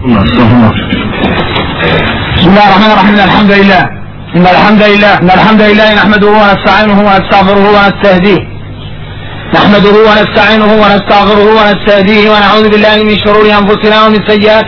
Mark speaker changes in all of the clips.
Speaker 1: بسم الله الرحمن الرحيم. إن الحمد لله نحمده ونستعينه ونستغفره ونستهديه ونعوذ بالله من شرور أنفسنا ومن سيئات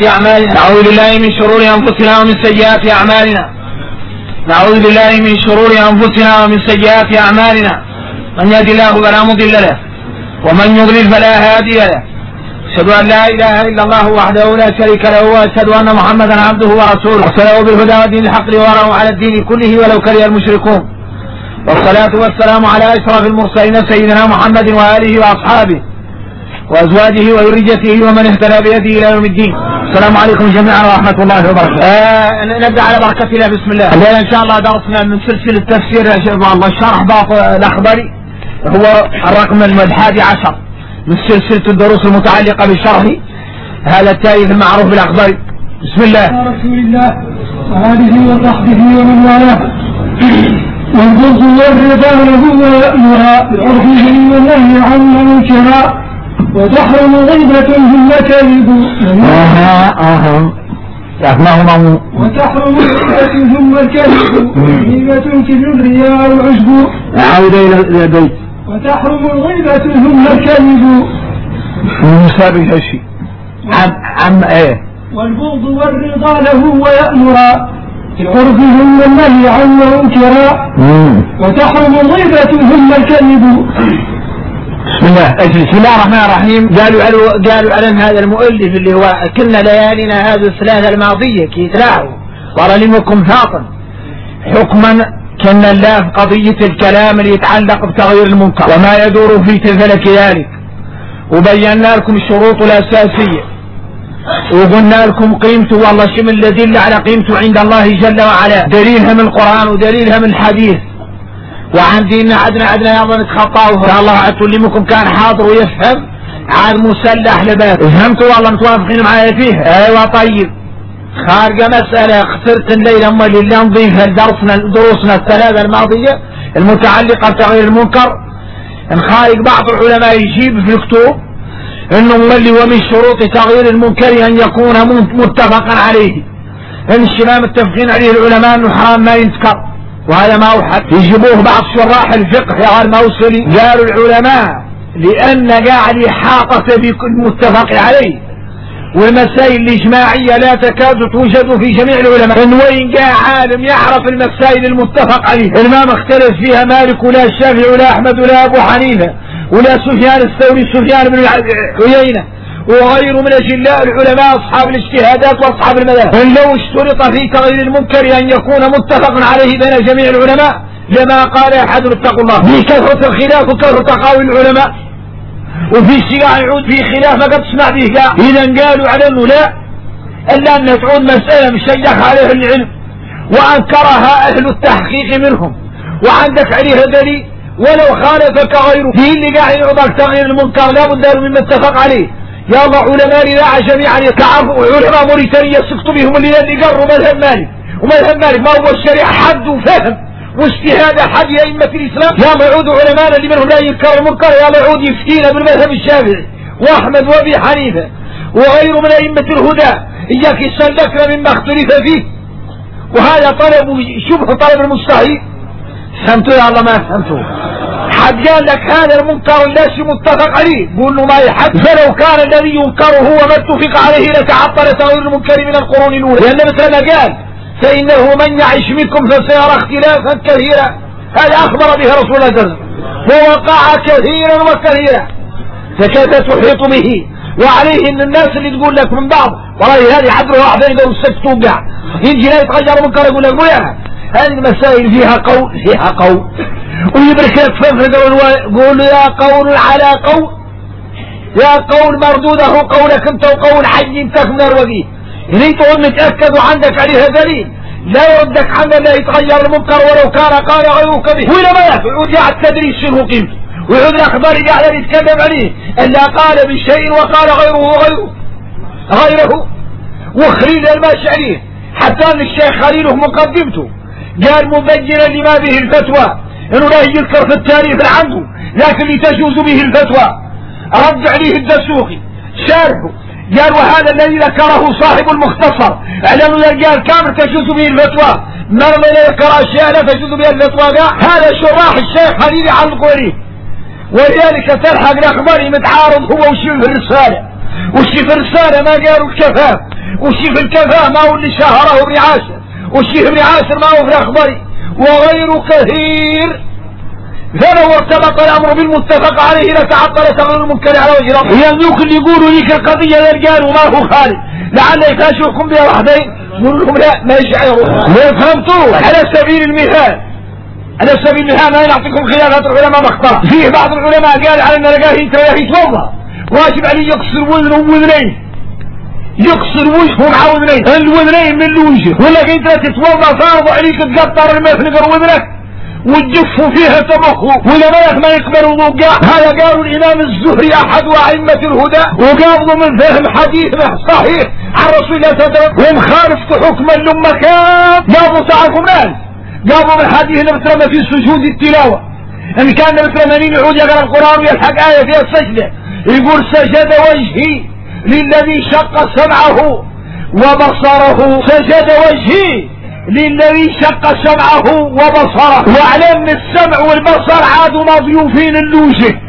Speaker 1: أعمالنا من يهد الله فلا مضل له ومن يضلل فلا هادي له. أشهد أن لا إله إلا الله وحده لا شريك له وأشهد أن محمدا عبده ورسوله أرسله بالهدى ودين الحق ليظهره على الدين كله ولو كره المشركون. والصلاة والسلام على أشرف المرسلين سيدنا محمد وآله وأصحابه وأزواجه وذريته ومن اهتدى بهديه إلى يوم الدين. السلام عليكم جميعا ورحمة الله وبركاته. نبدأ على بركة الله. بسم الله. الليلة إن شاء الله درسنا من سلسلة تفسير الشرح باق الأخضري هو الرقم 11 من سلسلة الدروس المتعلقة بالشرح هذا التائه المعروف بالأخضري. بسم الله.
Speaker 2: رسول الله وآله وصحبه ومن والاه. والبغض والرضا له ويأمرها بالعرف والنهي عن منكرا وتحرم غيبة ثم كذب وتحرم غيبة ثم الكذب غيبة كبر الرياء والعشب.
Speaker 1: أعود إلى البيت.
Speaker 2: وتحرم الغيبة ثم الكذب
Speaker 1: مسابق هالشيء عم ايه.
Speaker 2: والبغض والرضا له ويأمرا بالعرف ثم النهي عن منكرا وتحرم الغيبة ثم الكذب.
Speaker 1: بسم الله الرحمن الرحيم. قالوا على هذا المؤلف اللي هو كنا ليالينا هذه الثلاثة الماضية كي يتلاعوا ورلمكم فاطن حكما كنا الله في قضية الكلام اللي يتعلق بتغيير المنكر وما يدور في تلك ذلك، وبينا لكم الشروط الأساسية وقلنا لكم قيمته والله شمل الأدلة على قيمته عند الله جل وعلا، دليلها من القرآن ودليلها من الحديث. وعندنا عدنا يلا نتخطاه إن شاء الله أتلمكم كان حاضر ويفهم عاد مسلح لباس. فهمتوا والله متوافقين معايا فيه؟ ايوه طيب. خارجة مسألة اخترت الليلة أما اللي نضيفها دروسنا الثلاثة الماضية المتعلقة بتغيير المنكر. نخايق بعض العلماء يجيب في الكتب انه اللي ومن شروط تغيير المنكر ان يكون متفقا عليه. ان الشباب متفقين عليه العلماء انه حرام ما ينتكر، وهذا ما هو حد يجيبوه بعض شراح الفقه يا غير موصلي. قالوا العلماء لان قاعد احاطة بالمتفق عليه والمسائل الإجماعية لا تكاد توجد في جميع العلماء. إن وين جاء عالم يعرف المسائل المتفق عليه ما مختلف فيها مالك ولا الشافعي ولا أحمد ولا أبو حنيفة ولا سفيان الثوري سفيان بن عيينة وغيره من أجلاء العلماء أصحاب الاجتهادات وأصحاب المذاهب. إن لو اشترط في تغيير المنكر أن يكون متفق عليه بين جميع العلماء لما قال أحد اتقوا الله. بكثرة الخلاف وكثرة تقاوي العلماء وفي شيء يعود في خلاف ما قد تسمع به. إذا قالوا على أنه لا إلا أن تعود مسألة مشيخ عليها العلم وأنكرها أهل التحقيق منهم وعندك عليها دليل ولو خالفك غيره. في اللي قاعد يعطيك تغيير المنكر لا بد له مما اتفق عليه. يا الله علماء لا جميعا يتعرفوا علماء موريتانيا يسقطوا بهم اللي قروا مذهب مالك ومذهب مالك ما هو الشريعة حد وفهم واجتهاد أحد أئمة الإسلام. يا معود علماء اللي منهم لا ينكر المنكر يا معود يفتينا بالمذهب الشافعي وأحمد وأبي حنيفة وغيره من أئمة الهدى إياك يسلكنا مما اختلف فيه. وهذا شبه طلب المستحيل. فهمتوا يا الله ما فهمتوا؟ حد قال لك هذا المنكر ليس متفق عليه قول له ما يحد. فلو كان الذي ينكره هو ما اتفق عليه لتعطل تغيير المنكر من القرون الأولى. لأن مثل ما قال فإنه من يعيش منكم فسيرى اختلافا كثيرا. هذا أخبر به رسول الله صلى الله عليه وسلم ووقع كثيرا وكثيرا فكيف تحيط به. وعليه ان الناس اللي تقول لك من بعض والله هذه عبره واحدة إذا وسكت توقع يجي لا يتغير منكر يقول لك وياها هذه المسائل فيها قول ويبرك لك قول يا قول على قول يا قول مردوده قولك انت وقول حي انت من الوقيه. إذا تقول متأكد وعندك عليها دليل لا يردك عن لا يتغير المنكر ولو كان قال غيرك به. ولا ما يعود على التدريس شنو قيمته ويعود الأخبار قاعد يتكلم عليه إلا قال بشيء وقال غيره وخليل الماشي عليه. حتى أن الشيخ خليله مقدمته قال مبينا لما به الفتوى إنه لا يذكر في التاريخ عنده لكن لتجوز به الفتوى. رد عليه الدسوقي شارحه قال وهذا الذي ذكره صاحب المختصر اعلنوا قال كامل تجوز به الفتوى، مرة لا يذكر اشياء لا تجوز بها الفتوى. هذا شراح الشيخ خليل يعلقوا عليه، ولذلك تلحق الاخبار متعارض هو وشي في الرسالة، وشي في الرسالة ما قالوا الكفاف، وشي في الكفاف ما هو اللي شهره ابن عاشر، وشي ابن عاشر ما هو في الاخبار وغير كثير. فلو ارتبط الامر بالمتفق عليه لتعطل تغيير المنكر على وجه الارض. يملك اللي يقولوا ليك القضيه الرجال وما هو خالد لعل يفاشوكم بها وحدين، نقول لهم لا ما يشعروا ما فهمتوا. على سبيل المثال ما يعطيكم خلافات العلماء مخطأ. فيه بعض العلماء قال على ان لقاه يتوضا واجب عليه يقصر وزنه ووذنيه، يقصر وجهه مع وذنيه، الوذنين من الوجه، ولكن انت تتوضا فرض عليك تقطر الماء في نقر وذنك وتجفوا فيها تمخه ولا ما يقبل وضوء. هذا قالوا الامام الزهري احد ائمه الهدى، وقابضوا من فهم حديث صحيح عن رسول الله صلى الله عليه وسلم ومخالفة حكما لما كان. قابضوا تعرفوا ناس قابضوا من حديث النبي في سجود التلاوه ان كان النبي 80 يعود يقرا القران ويلحق ايه فيها السجده، يقول سجد وجهي للذي شق سمعه وبصره، سجد وجهي للذي شق سمعه وبصره، واعلم السمع والبصر عادوا مضيوفين اللوجه،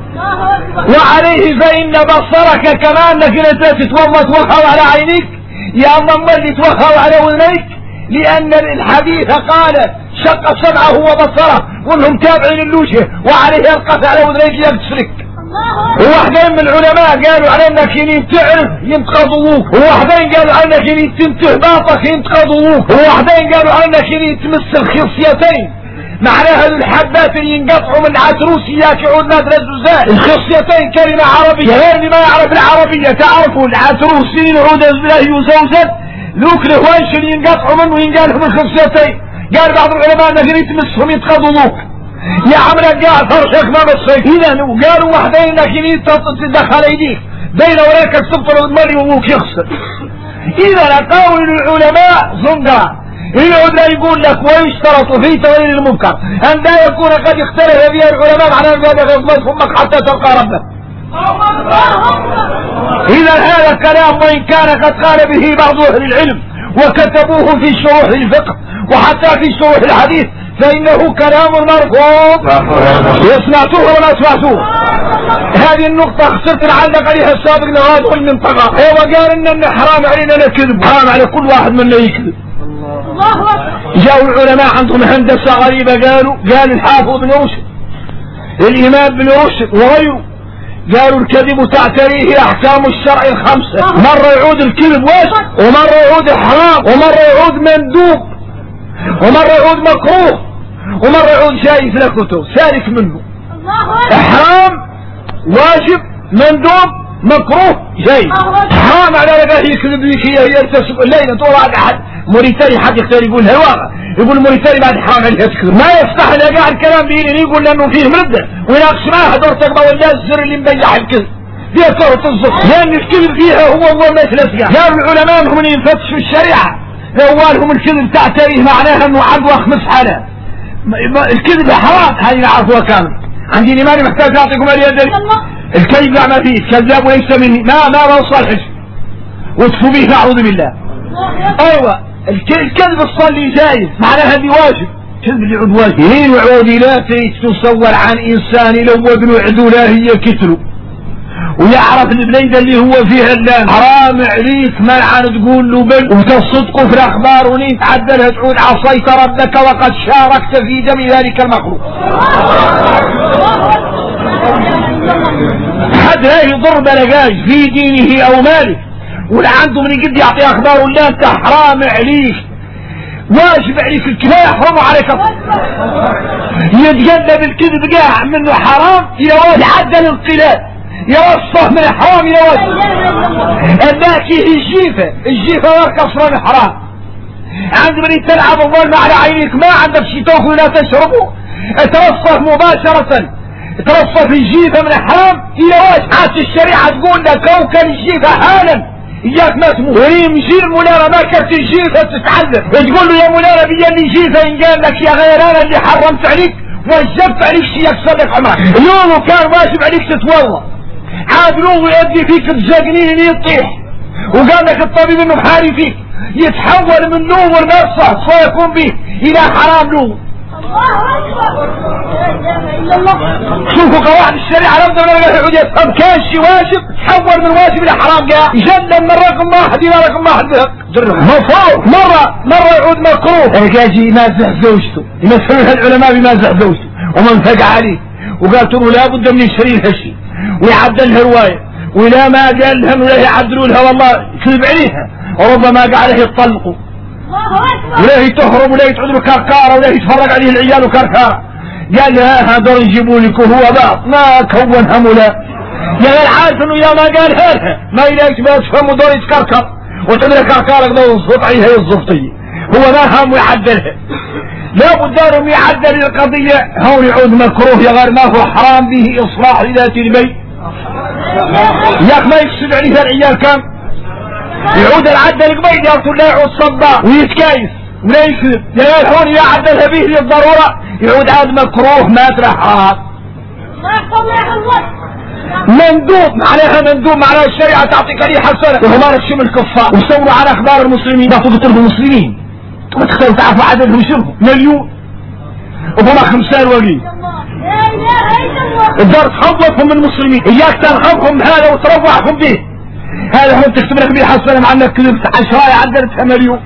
Speaker 1: وعليه فإن بصرك كما انك لا تتوضا توخر على عينيك يا اما اللي توخر على وذنيك، لان الحديث قال شق سمعه وبصره وانهم تابعين اللوجه، وعليه القطع على وذنيك يكسرك. وواحدين من العلماء قالوا على انك ان تعرف ينتقضوك، وواحدين قالوا على انك ان تنتهي باطك ينتقضوك، وواحدين قالوا على انك ان تمس الخصيتين، معناها الحبات اللي ينقطعوا من العتروسيات يعود نادر الزوزات. الخصيتين كلمة عربية غير اللي ما يعرف العربية. تعرفوا العتروسي يعود يزوزت ذوك الهوانش اللي ينقطعوا منه ينقالهم الخصيتين. قال بعض العلماء انك تمسهم ينتقضوك يا عمرك قاعد فرشك ما بصيك. اذا قالوا وحدين لكن تدخل ايديك بين وراك تبطل المري وابوك يخسر. اذا قول العلماء زنقة العلماء يقول لك ويشترط في توليد المنكر ان لا يكون قد اختلف فيها العلماء على ان يغضب فمك حتى تلقى ربك. اذا هذا الكلام وان كان قد قال به بعض اهل العلم وكتبوه في شروح الفقه وحتى في شروح الحديث فإنه كلام مرفوض. سمعتوه ولا سمعتوه؟ هذه النقطة خسرت نعلق عليها السابق نغادر المنطقة. وقال إن حرام علينا نكذب، حرام على كل واحد منا يكذب. جاءوا العلماء عندهم هندسة غريبة قال الحافظ بن رشد الإمام بن رشد وغيره قالوا الكذب تعتريه أحكام الشرع الخمسة. مرة يعود الكذب واجب، ومرة يعود حرام، ومرة يعود مندوب، ومرة يعود مكروه، ومرة يعود جائز لكته سالك منه. حرام واجب مندوب مكروه جائز. حرام على رجاه يكذب بك يلتسب الليلة طول أحد موريتاني حد يختار يقول هواء يقول موريتاني بعد حرام عليها تكذب ما يفتح لا قاعد الكلام بيني يقول لأنه فيه مردة ويناقش معها دورتك ما ولا الزر اللي مبيح الكذب فيها كرة الزر لأن الكذب فيها هو مثل أسقى. قالوا العلماء هم ينفتشوا الشريعة لأولهم الكذب تعتريه معناها انه عنده خمس حالات. الكذب حرام هذه نعرفوها كامل. عندي الإيمان محتاج أعطيكم اليد. الكذب لا ما فيه كذاب وليس مني ما وصل حج وتفوا به فأعوذ بالله. أيوة الكذب الصلي جائز معناها هذه واجب. كذب اللي عود واجب هين وعود لا تصور عن إنسان لو ابن عدولا هي كتلو ويعرف البليدة اللي هو فيها اللام حرام عليك منعا تقول له بل وتصدقوا في الأخبار ولين تعدلها تعود عصيت ربك وقد شاركت في دم ذلك المخلوق. حد لا يضر بلقاش في دينه أو ماله ولا عنده من يقد يعطي أخبار ولا أنت حرام عليك واجب عليك الكذب يحرم عليك يتجنب الكذب قاع منه حرام إلى واجب عدل الانقلاب يوصف من الحرام إلى وجه الناكي الجيفة والكسران حرام. عند من تلعب الظلم على عينيك ما عندك شيء تأكل ولا تشربه ترصف مباشرة ترصف الجيفة من الحرام إلى وجه. عاد الشريعة تقول لك كوكل الجيفة حالا إياك ما تموت ويمشي المنارة ما كرت الجيفة تتعلم تقول له يا منارة بيا اللي جيفة إن قال لك يا غير أنا اللي حرمت عليك وجبت عليك شيء يكسر عمرك اليوم كان واجب عليك تتوضا عاد لو يؤدي فيك الجاقنين اللي يطيح وقال لك الطبيب انه بحاري فيك يتحول من نوم ونفسه فيكون به الى حرام له. شوفوا قواعد الشريعة لابد من الحدود يفهم كان شي واجب تحول من واجب الى حرام قال يجنن من رقم واحد الى رقم واحد مفروض مرة يعود مكروه يجي يمازح زوجته يمثلها العلماء بيمازح زوجته ومن فقع عليه وقالت له لابد من يشتري لها شيء ويعدلها رواية ولا ما قال لهم ولا يعدلوا لها والله كذب عليها وربما قال له يطلقوا ولا تهرب ولا تقعد له كركارة ولا يتفرج عليه العيال وكركارة. قال لها هذول يجيبوا لك وهو بعض ما كون همولا يا غير عارف انه يا ما قال هذا ما يلاقيش ما تفهموا دول يتكركر وتدري كركارة كده وصوت عليها الزفطية هو ما هم يعدلها. لا بد لهم يعدل القضية هون يعود مكروه يا غير ما هو حرام به اصلاح ذات البيت ياك ما يكسب عليها العيال كم يعود العدل القبيل يقول لا يعود صداق ويتكايس ولا يكذب يا هون يعدلها به للضرورة يعود عاد مكروه ما ترحات مندوب معناها مندوب معناها الشريعة تعطيك لي حسنة وهو ما ركشم الكفار وصوروا على اخبار المسلمين لا تقتلوا المسلمين وتخيلوا تعرفوا عددهم شنو مليون وهما 5 وقيل الدار تخوفهم من المسلمين اياك تنخوفهم هذا وتروعهم به هذا هم تكتب لك به حسنة مع انك كذبت 10 عدلتها مليون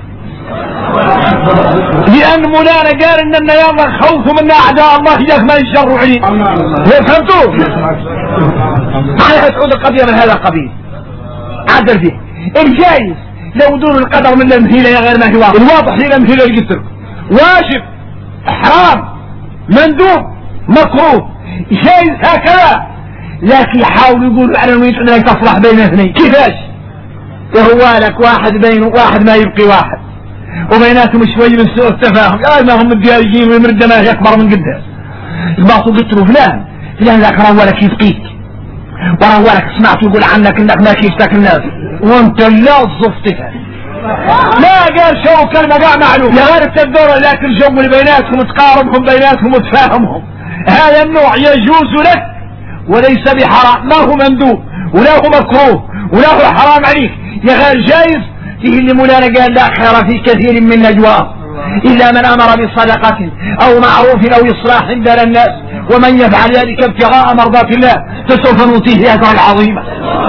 Speaker 1: لان مولانا قال ان يوم خوف من اعداء الله اياك ما يشروا عليه فهمتوا معناها تعود القضية من هذا القبيل عدل فيه الجايز لو دون القدر من الامثيلة يا غير ما هو الواضح هي الامثيلة القتل واجب حرام مندوب مكروه جايز هكذا لكن يحاول يقول على انه انك تصلح بين اثنين كيفاش هو لك واحد بين واحد ما يبقي واحد وبيناتهم شوي من سوء التفاهم ما هم الدياريين ويمرد ما يكبر من قدام الباطل قلت له فلان ذاك روالك يبقيك وروالك سمعت يقول عنك انك ما كيفتك الناس وانت لا صفتها ما قال شو كلمة قاع معلوم يا غير التدور لكن الجو اللي بيناتهم تقاربهم بيناتهم وتفاهمهم هذا النوع يجوز لك وليس بحرام ما هو مندوب ولا هو مكروه ولا هو حرام عليك يا غير جايز فيه اللي مولانا قال لا خير في كثير من نجواه إلا من أمر بصدقة أو معروف أو إصلاح بين الناس ومن يفعل ذلك ابتغاء مرضات الله فسوف نؤتيه أجرا عظيما.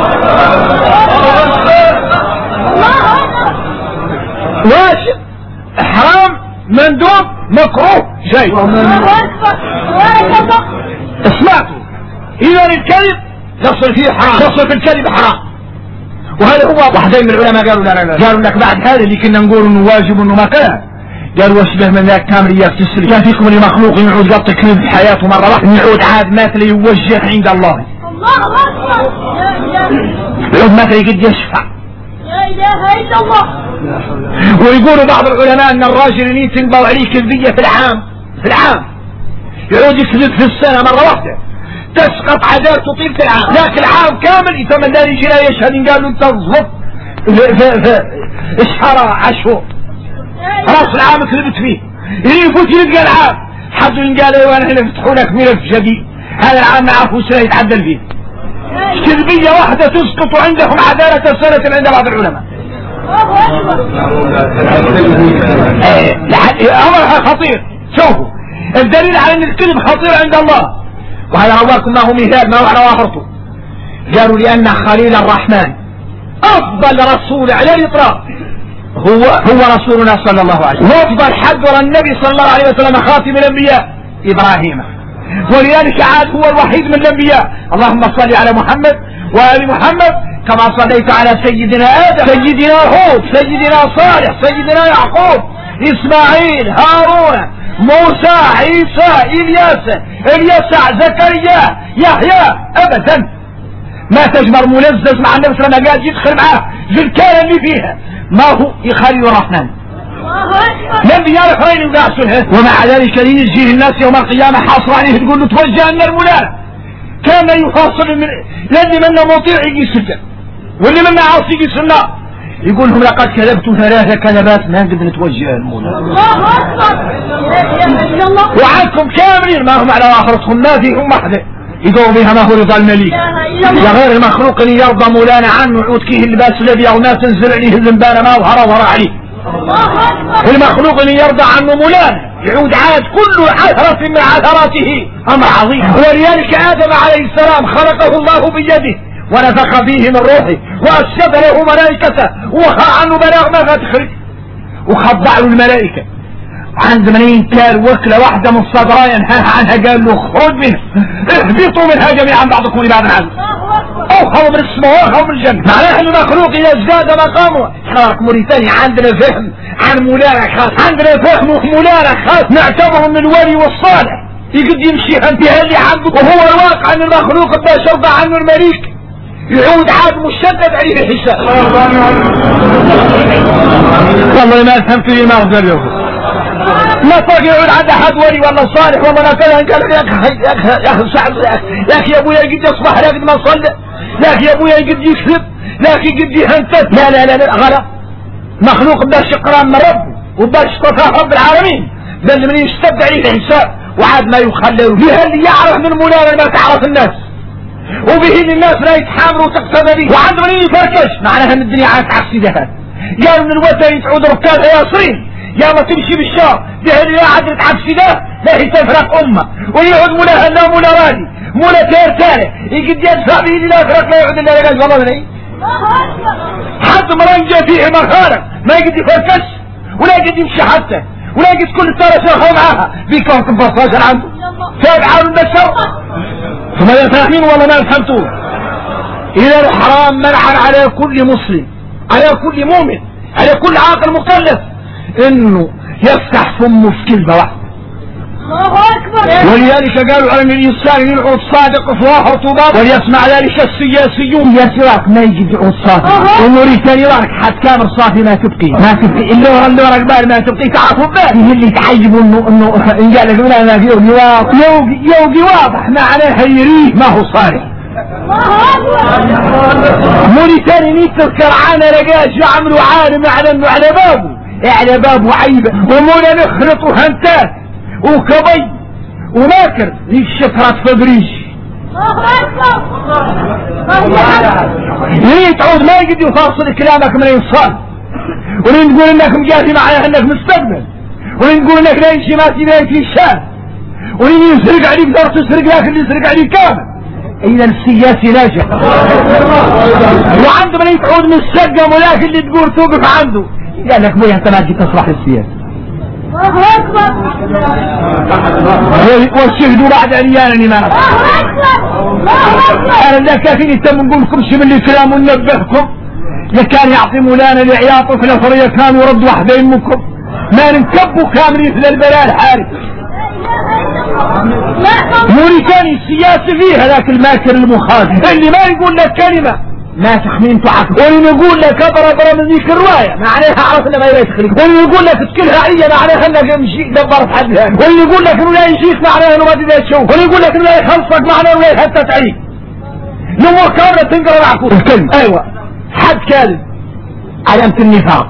Speaker 1: واجب حرام مندوب مكروه شيء اسمعتوا إذا الكذب يصل فيه حرام يصل في الكذب حرام وهذا هو واحدين من العلماء قالوا لا قالوا لك بعد هذا اللي كنا نقول انه واجب انه ما كان قالوا واشبه من ذاك كامل اياك تسري كان فيكم اللي مخلوق يعود يعطي كذب في حياته مرة واحدة يعود عاد مات ليوجه عند الله يعود مات قد يشفع لا اله الا الله. ويقولوا بعض العلماء ان الراجل اللي تنبغ عليه كذبية في العام يعود يكذب في السنة مرة واحدة تسقط عادات تطيل في العام لكن العام كامل يتمنى لا يجي لا يشهد قالوا انت الظبط اشهر عشور راس العام كذبت فيه يفوت يلقى العام حد قال ايوه احنا نفتحوا لك ملف جديد هذا العام ما عرفوا سنة يتعدل فيه كذبية واحدة تسقط عندهم عدالة سنة عند بعض العلماء. امرها خطير شوفوا الدليل على ان الكذب خطير عند الله وهذا رواكم ما هو مثال ما هو على واخرته قالوا لأن خليل الرحمن أفضل رسول على الإطلاق هو رسولنا صلى الله عليه وسلم وأفضل حضر النبي صلى الله عليه وسلم خاتم الأنبياء إبراهيم ولذلك عاد هو الوحيد من الأنبياء اللهم صل على محمد وآل محمد كما صليت على سيدنا آدم سيدنا هود سيدنا صالح سيدنا يعقوب إسماعيل هارون موسى عيسى اليسع زكريا يحيى ابدا ما تجمر ملزز مع النبي صلى الله عليه وسلم قاعد يدخل معاه في الكالة اللي فيها ما هو خليل الرحمن النبي يعرف وين يقاسلها ومع ذلك يجي الناس يوم القيامة حاصر عليه تقول له توجه لنا المولى كان يفاصل من الذي منا مطيع يجي سجن واللي منا عاصي يجي سنة يقول لهم لقد كذبت 3 كذبات ما نقدر نتوجه المولى وعنكم كاملين ما هم على آخرتهم ما فيهم واحدة يدور بها ما هو رضا الملك. يا غير المخلوق اللي يرضى مولانا عنه يعود كيه اللباس الذي او ما تنزل عليه الزنبانه ما ظهر عليه. المخلوق اللي يرضى عنه مولانا يعود عاد كل عثرة من عثراته امر عظيم. ولذلك ادم عليه السلام خلقه الله بيده ونفخ فيه من روحه واسجد له ملائكته ووقع عنه بلاغ ما تخرج وخضع له الملائكه. عند منين كان وكله واحده من صدرها ينهاها عنها قال له خرج منها اهبطوا منها جميعا بعضكم لبعض عدو او خلوا من السماء او من الجنه. معناها المخلوق اذا ازداد مقامه خلق موريتانيا عندنا فهم عن مولانا خاص، عندنا فهم مولانا خاص نعتبره من الولي والصالح يقد يمشي انتهى اللي عنده وهو الواقع ان المخلوق باش يرضى عنه الملك يعود عاد مشدد عليه الحساب. والله ما فهمت لي ما اقدر يوم ما طاق يعود عند احد ولي والله صالح والله ما كان قال يا اخي صعب يا اخي يا ابويا قد يصبح لا قد ما صلى لا اخي يا ابويا قد يكذب لا اخي قد يهنتت لا لا لا, لا غلط. مخلوق باش يقرا من ربه وباش يصطفى رب العالمين بل من يشتد عليه الحساب وعاد ما يخلل به اللي يعرف من مولانا ما تعرف الناس وبه الناس لا يتحاملوا وتقتدى به وعند من يفركش معناها ان الدنيا عاد عكس ذهب. قالوا من الوثن تعود ركاب ياسرين يا ما تمشي بالشهر ده اللي قاعد يتعب سيده لا تفرق امه ويقعد مولا هلا مولا رادي مولا تير تاني يقد يدفع به الى فرق لا يقعد الا قال والله مني حد مرنجه فيه مخارق ما يقد يفركش ولا يقد يمشي حتى ولا يقد كل التارة شرخوا معاها بيكون تنفصل عنده تابع البشر ثم فاهمين والله ما فهمتوه. الى الحرام منعا على كل مسلم على كل مؤمن على كل عاقل مكلف انه يفتح فمه في كلمه واحده. الله اكبر. ولذلك قالوا على الانسان يلعب صادق افواه رطوبات وليسمع ذلك السياسيون يا سراك ما يجي يعود صافي والموريتاني راك حد كامل صافي ما تبقي اللي ورا قبال ما تبقي تعرفوا به اللي تعجبوا انه ان قال لك لا يوقي واضح معناها يريه ما هو صالح. موريتاني نتذكر عنا لقاش يعملوا عالم على بابه عيبه ومولا نخلط وهنتات وكبي وناكر الشفرات فبريش ليه تعود ما يقدر يفاصل كلامك من الانسان ولين تقول انك مجازي معايا انك مستقبل ولين تقول انك لا يمشي ما تبيك الشام ولين يسرق عليك دار تسرق لكن يسرق عليك كامل. اذا السياسي ناجح وعند من يتعود من السقم ولكن اللي تقول توقف عنده قال لك مويا انت ما جيت تصلح السياسة. الله اكبر. والشهدوا بعد عريان ما انا لا كافيني تم نقول لكم شي من الكلام وننبهكم يا كان يعطي مولانا العياط في الافريه كان يرد واحدين منكم ما نكبوا كاملين في البلاء الحارث. موريتاني السياسي فيها ذاك الماكر المخالف اللي ما يقول لك كلمه ما تحمين تعقل واللي يقول لك ضرب من ذيك الرواية معناها عرف انه ما يخليك واللي يقول لك تكلها عليا معناها انك مشيك دبرت حدها واللي يقول لك انه لا يشيك معناها انه ما تقدر تشوف واللي يقول لك انه لا يخلصك معناها انه لا يحتى تعيد الامور كاملة تنقرا معكم الكلمة. ايوه حد كاذب علامة النفاق.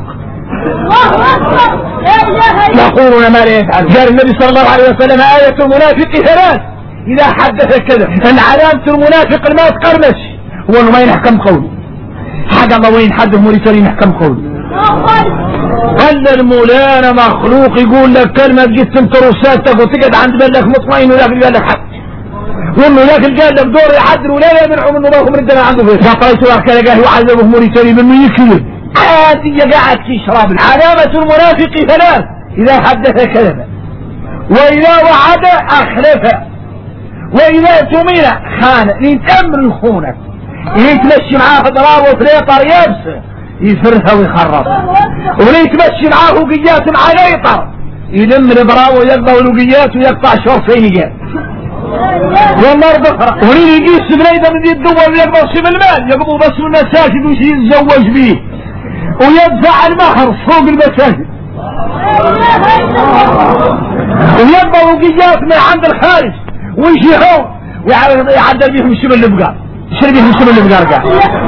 Speaker 1: يقولون ما لا يفعل. قال النبي صلى الله عليه وسلم آية المنافق ثلاث اذا حدث كذا ان علامة المنافق ما تقرمش هو انه ما ينحكم قوله حاجة الله وين حد موريتاني ينحكم قوله. قال المولانا مخلوق يقول لك كلمة جيت انت رسالتك وتقعد عند بالك مطمئن ولكن قال لك حد وانه لكن قال لك دور يحدر ولا يمنعوا منه باهم ردنا عنده فيه فطريت لك لقاه يعذبه موريتاني منه يكذب عادي قاعد في شراب. علامة المنافق ثلاث اذا حدث كذب واذا وعد اخلف واذا تمن خان يتأمر خونك يتمشي معاه ضرار وفليطر يابسه يفرها ويخرب وليه يتمشي معاه وقيات مع ليطر يلم البراء ويقضى ولقيات ويقطع شرفين جات والنار بخرة وليه يقيس بليدة من دي الدول ويقضى سيب المال يقضوا بس من المساجد وش يتزوج به ويدفع المهر فوق المساجد ويقضى وقيات من عند الخارج ويجي هون ويعدل بيهم الشبل اللي بقى شربيه الشبل اللي بقى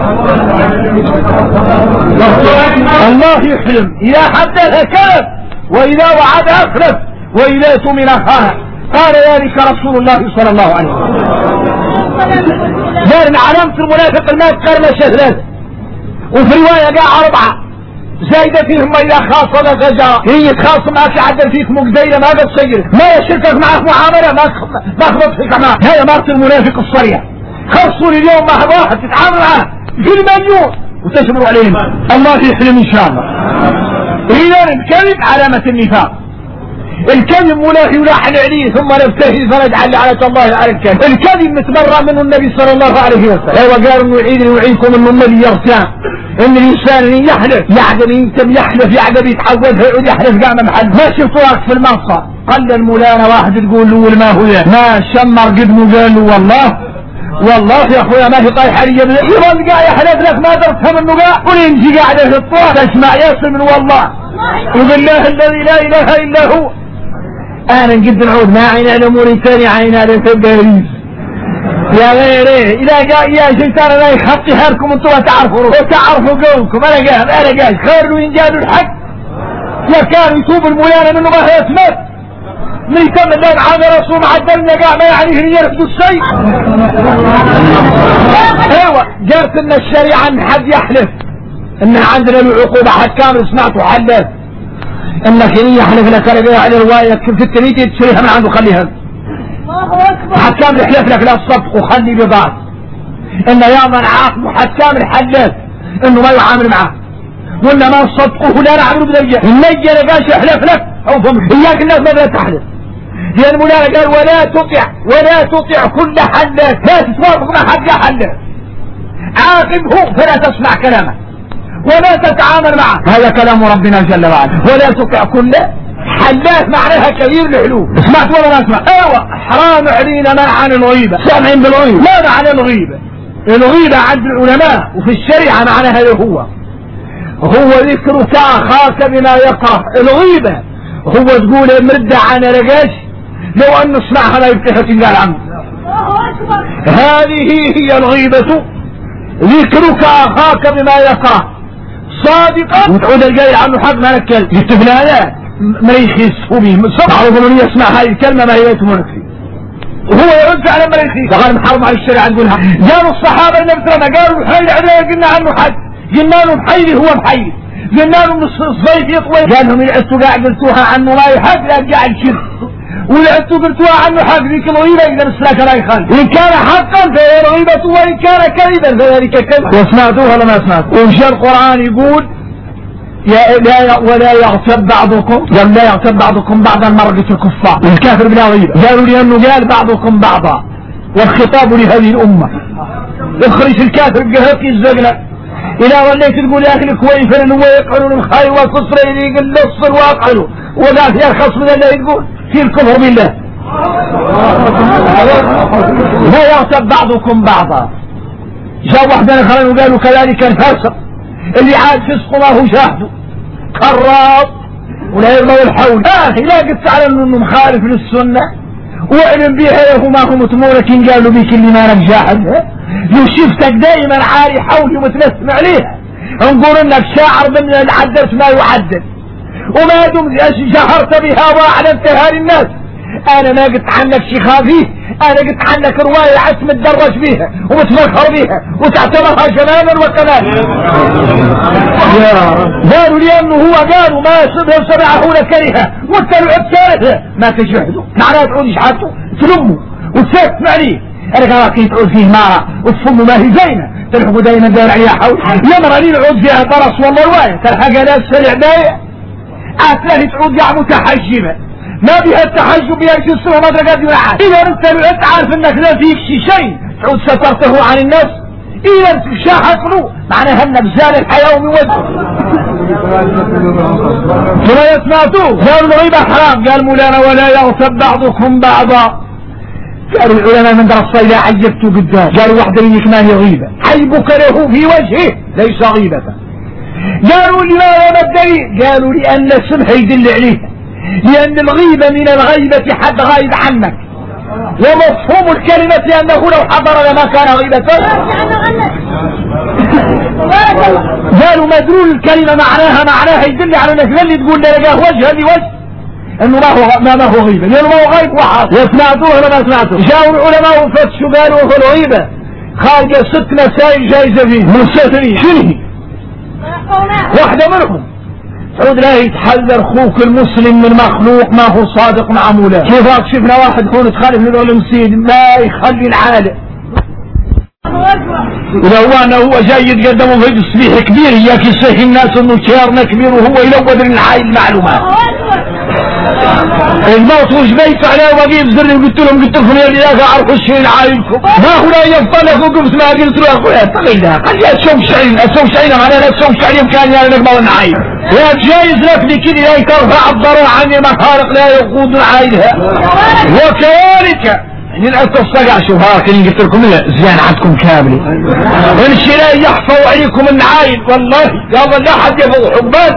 Speaker 1: الله يحلم إذا حدث كذب وإذا وعد أخلف وإذا تمن خان قال ذلك رسول الله صلى الله عليه وسلم. قال من علامة المنافق الماء قرمشة 3 وفي رواية قاع 4 زايدة فيهم إذا خاصمك جاء هي تخاصم معك يعدل فيك مقديرة ما بتصيرك ما يشركك معك معاملة ما خبط فيك معك. هذا مارة المنافق الصريح. خلصوا لي اليوم مع واحد تتعامل معه في المليون وتشمروا عليهم. الله يحلم إن شاء الله. إذا الكذب علامة النفاق. الكذب ملاهي يلاحن عليه ثم نبتهل فنجعل لعنة الله على الكذب. الكذب متبرع منه النبي صلى الله عليه وسلم. ايوه قال انه يعيدكم انه النبي يرتان ان الانسان يحلف يعدل يكتب يحلف يعدل يتحول فيعود يحلف قام محل. ما شفتوك في المنصة قال المولانا واحد تقول له ما هو ما شمر قدمه قال له والله يا اخويا ما هي طايحه لي يظل قاعد يحلف لك ما درتها منه قاع ونمشي قاعده في الطوح تسمع ياسر من والله وبالله الذي لا اله الا هو. انا نقد نعود ما عين على امور ثانيه عين على باريس يا غيري الى قال يا شيطان لا يخطي حالكم انتم تعرفوا قومكم. انا قال خير له ينجادوا الحق يا كان يتوب المولانا منه ما هي اسمت من يتم الله معانا رسول معدلنا قاع ما يعني هي يرفضوا الشيء. ايوه قالت ان الشريعه ان حد يحلف ان عندنا العقوبه حد كامل سمعتوا حلف انك يحلف لك على روايه كيف التريتي تشتريها من عنده خليها حد كامل يحلف لك لا الصدق وخلي ببعض ان يا من عاقبه حد كامل حلف انه ما يعامل معه وانما صدقه لا نعمل بدرجه النجي لقاش يحلف لك او فهم اياك الناس ما بدها تحلف لان مولانا قال ولا تطع كل حلاف لا تتوافق مع حد حلاف عاقبه فلا تسمع كلامه ولا تتعامل معه. هذا كلام ربنا جل وعلا. ولا تطع كل حلاف معناها كبير الحلوف. سمعت ولا ما سمعت؟ ايوه حرام علينا منع عن الغيبه. سامعين بالغيبه؟ ما معنى الغيبه؟ الغيبه عند العلماء وفي الشريعه معناها هو ذكرك اخاك بما يكره. الغيبه هو تقول مرد عن رقاش لو ان نسمعها لا يفتح تنقال عنه. هذه هي الغيبه ذكرك اخاك بما يكره صادقا وتعود الجاي عنه حق ما نتكلم يكتب هذا مريخيس فوبي معروف من يسمع هذه الكلمه ما هي تمونكسي وهو يرد على مريخيس قال محرم على الشريعه نقولها. قالوا الصحابه النبي صلى الله عليه وسلم قالوا حي عليه قلنا عنه حد قلنا له محيي هو محيي قلنا له من الصيف يطوي قال لهم يعدتوا قاعد قلتوها عنه ما يحق لا قاعد شرك ولعدتوا قلتوها عنه حق ذيك الغيبه اذا السلاك لا يخالف ان كان حقا فهي الغيبه وان كان كذبا فذلك كذب. وسمعتوه ولا ما سمعتوه؟ ومشى القران يقول ولا يغتب بعضكم قال لا يغتب بعضكم بعضا مرقة الكفار الكافر بلا غيبه. قالوا لانه قال بعضكم بعضا والخطاب لهذه الامه اخرج الكافر بقهرك الزقلة إذا وليت تقول يا أخي الكويس فلن هو يقعلون الخير والكسر اللي يقلصر واقعلوا وذا في الخصم اللي يقول في الكفر بالله. لا يغتب بعضكم بعضا. جاء واحدنا خلال وقالوا كذلك الفاسق اللي عاد فسق ما هو شاهده كراب ولا يرموا الحول لا قلت على انه مخالف للسنة واعلم بها له ما هو متمولك قالوا بك اللي ما نجاح لو شفتك دائما عالي حولي ومتلسم عليها نقول انك شاعر من عدلت ما يعدل وما دمت شهرت بها واعلنتها للناس. انا ما قلت عنك شي خفيف انا قلت عنك رواية عسم تدرج بيها ومتفخر بيها وتعتبرها جمالا وكمالا. قالوا لانه هو قالوا ما سمعه لكرهه وانت العب ما تجهده معناه تعود شحاته تلمه وتسكت عليه. انا قاعد تعود فيه مارة وتفمه ما هي زينة تلحقوا دايما داير عليها حول يمر لي العود فيها طرس والله رواية تلحق ناس سريع بايع اتلاهي تعود قاع متحجبة ما بها التحجب يا جسر وما درقات يلعب. اذا انت العد عارف انك لا فيك شيء تعود سترته عن الناس اذا شاحت له معناها انك زال الحياة من وجهه. كما يسمعتوه قالوا الغيبة حرام قال مولانا ولا يغتب بعضكم بعضا. قالوا العلماء من درس الصيدة عجبتوا قدام قالوا واحدة منك ما هي غيبة حيبك له في وجهه ليس غيبة. قالوا لماذا ما الدليل؟ قالوا لأن السمح يدل عليه لأن الغيبة من الغيبة حد غايب عنك ومفهوم الكلمة لأنه لو حضر لما كان غيبة. قالوا مدلول الكلمة معناها يدل على انك اللي تقول لقاه وجها لوجه انه ما هو غيبة، لانه ما هو غيب وحاصل. سمعتوه ولا ما سمعتوه؟ جاءوا العلماء وفتشوا قالوا في الغيبة خارجة 6 مسائل جايزة فيه مستثنين. شنو؟ واحدة منهم عود لا يتحذر اخوك المسلم من مخلوق ما هو صادق مع مولاه. كيف شفنا واحد هون تخالف من العلمسيد ما يخلي العالم ولو هو جاي يتقدموا في تصبيح كبير اياك يصيح الناس انه شيرنا كبير وهو يلود من هاي المعلومات. الموت وش بيت عليه وبقيت زري وقلت لكم يا اللي اعرفوا الشيء عايلكم ما هو لا يفضل وقفت ما قلت له يا اخويا طلع قال لي اسوم شعين معناها اسوم شعين كان يعني نقبل العايل يا جايز لك لكن لا ترفع الضرر عني مخارق لا يقود عايلها وكذلك للأسف صقع شوف هاكني قلت لكم زين عندكم كاملة والشيء لا يحفظ عليكم النعايل والله يابا لا حد يفضل حبات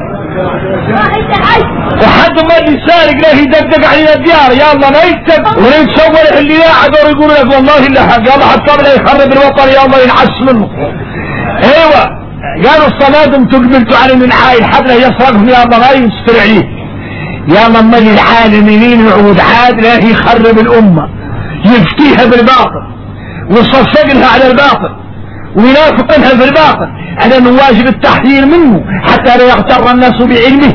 Speaker 1: وحد ما اللي سارق له يدقدق علينا الديار يلا ما يكتب ونتصور اللي قاعد يقول لك والله الا حق يلا حتى لا يخرب الوطن يلا ينحس منه. ايوه قالوا الصلاة انتم قبلتوا على النعايل حد لا يسرقهم يلا ما يستر عليه يلا ما العالمين يعود عاد لا يخرب الامه يفتيها بالباطل ويصفق لها على الباطل وينافقنها في الباطل على انه واجب التحذير منه حتى لا يغتر الناس بعلمه.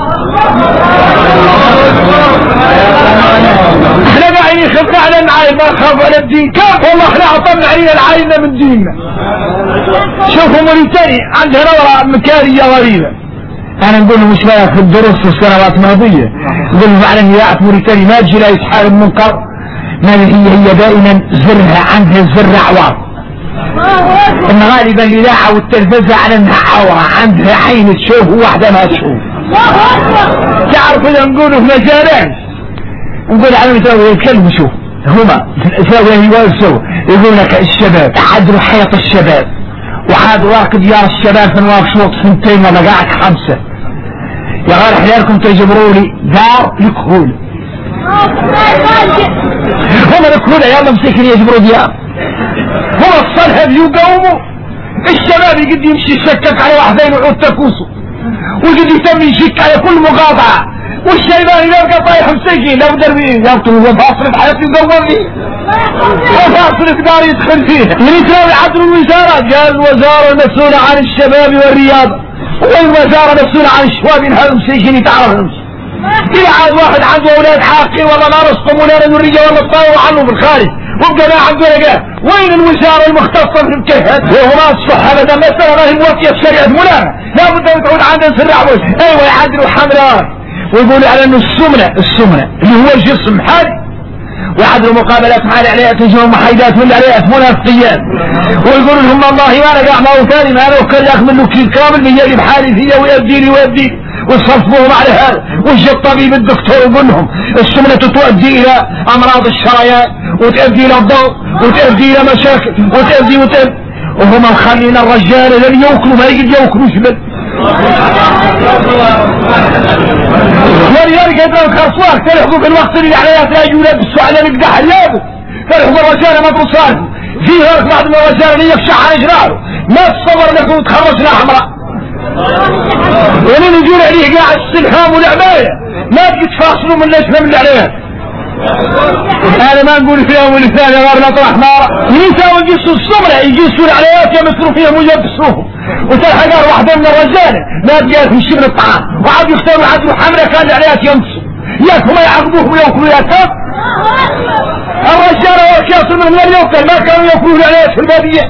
Speaker 1: احنا قاعدين يخفنا على العائل ما نخاف على الدين كيف والله احنا عطلنا علينا العائلنا من ديننا. شوفوا موريتانيا عندها نورة مكارية غريبة انا نقول مش بقى في الدروس في السنوات الماضية نقول فعلا يا موريتانيا ما تجي لا يتحارب منكر ما هي دائما زرها عندها زر عوار ان غالبا الاذاعه والتلفزه على انها عوره عندها عين تشوف وواحده ما تشوف. تعرف اذا نقولوا في مجالات نقول على مثال يتكلموا شوف هما يقول لك الشباب عدلوا حيط الشباب وعاد واقف ديار الشباب في نواف شوط 2 ولا قاعد 5 يا غير حيالكم تجبروا لي دار لكهول هم الكهولة يلا مسكين يجبروا ديار هم الصلحة يقوموا الشباب يقد يمشي يشكك على واحدين ويعود تكوسه ويقد يتم يشك على كل مقاطعة والشيبان يبقى طايح مسكين لو دربيه يبطل وفاصل بحياته يقوم فيه وفاصل دار يدخل فيه من يتراوي عدل الوزارات قال الوزارة المسؤولة عن الشباب والرياضة والوزارة المسؤولة عن الشباب هذا مسكين يتعرفهم إذا عاد واحد عنده أولاد حاقين والله ما رزقهم ولا الرجال ولا الطايروا عنه في الخارج وابقى ما عنده لقاه وين الوزارة المختصة في الكهات وهو ما تصح أبدا مسألة ما هي موفية بشريعة مولانا لا بد أن تعود عندنا سر عبوش أيوة يعدلوا حمراء ويقولوا على أنه السمنة اللي هو الجسم حالي ويعدلوا مقابلات مع العليات تجيهم محايدات من العليات منافقيات ويقولوا لهم والله ما رجع ما هو ثاني ما لو كان ياخذ له كيل كامل بيجي بحالي فيا ويبدي لي ويصرفوهم على هذا ويجي الطبيب الدكتور يقول لهم السمنة تؤدي الى امراض الشرايين وتؤدي الى الضغط وتؤدي الى مشاكل وتؤدي وهم مخلين الرجال اللي ياكلوا ما يجي ياكلوا شبل ولذلك يدرون خرصوات تلحقوا في الوقت اللي عليها لا يولد بالسؤال اللي قدح اليابو تلحقوا الرجال مدرسات فيه هرك بعض من الرجال اللي يفشح عن اجراءه ما تصور لكم تخرج حمراء ولين يجون عليه قاعد السلحام والعباية ما تجي تفاصلوا من الاسلام اللي عليها. انا ما نقول فيها والثاني غير نطرح نار يساوي يقيسوا الصمرة يقيسوا العليات يمسروا فيها ويلبسوهم وتلحق واحدة من الرجال ما تقال في شبر الطعام وعاد يختاروا عدلوا حمرة كان العليات يمسوا ياكم يعقدوهم ويأكلوا ياكم الرجال والكاسر من غير يوكل ما كانوا يأكلوا العليات في البادية.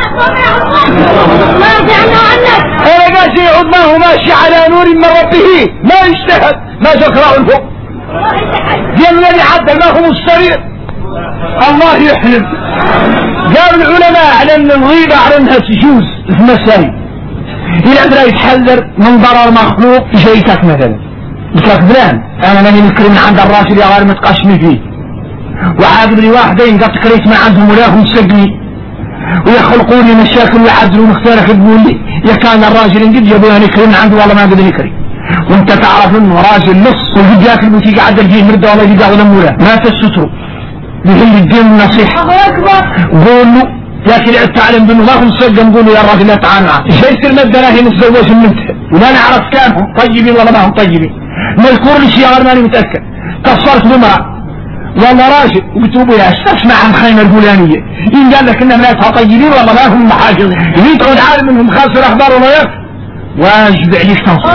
Speaker 1: انا قاعد يعود ما هو ماشي على نور من ربه ما يجتهد ما ذكره الفوق دي الذي عدل ما هو السرير الله يحلم. قال العلماء على ان الغيبة على انها تجوز في مسائل إذا عندنا يتحذر من ضرر مخلوق جيتك مثلا مثلك فلان انا ماني مكرم عند الراجل يا غير متقشمي فيه وعاقب لي واحدين قد كريت ما عندهم ولاهم سقني ويخلقون لي مشاكل ويعدلوا مختارك تقول لي يا كان الراجل قد يبوها نكرم عنده والله ما قدر يكرم وانت تعرف انه راجل نص وقد ياكل بوتيقى عدل فيه مرده والله يجي ياخذ مولا ما تستره بيهل الدين النصيحة قول له لكن التعلم بانه ما هم صدق نقول له يا راجل لا تعال معه جيس المادة لا هي نتزوج منته ولا نعرف كانهم طيبين ولا ما هم طيبين ما يذكر لي شيء غير ماني متأكد قصرت بامرأة والله راجل قلت له يا استسمع عن خيمة الفلانية إن قال لك إن الناس طيبين والله ما هم محاجر يدعوا العالم منهم خاسر أخبار وما يكفي واجب عليك تنصر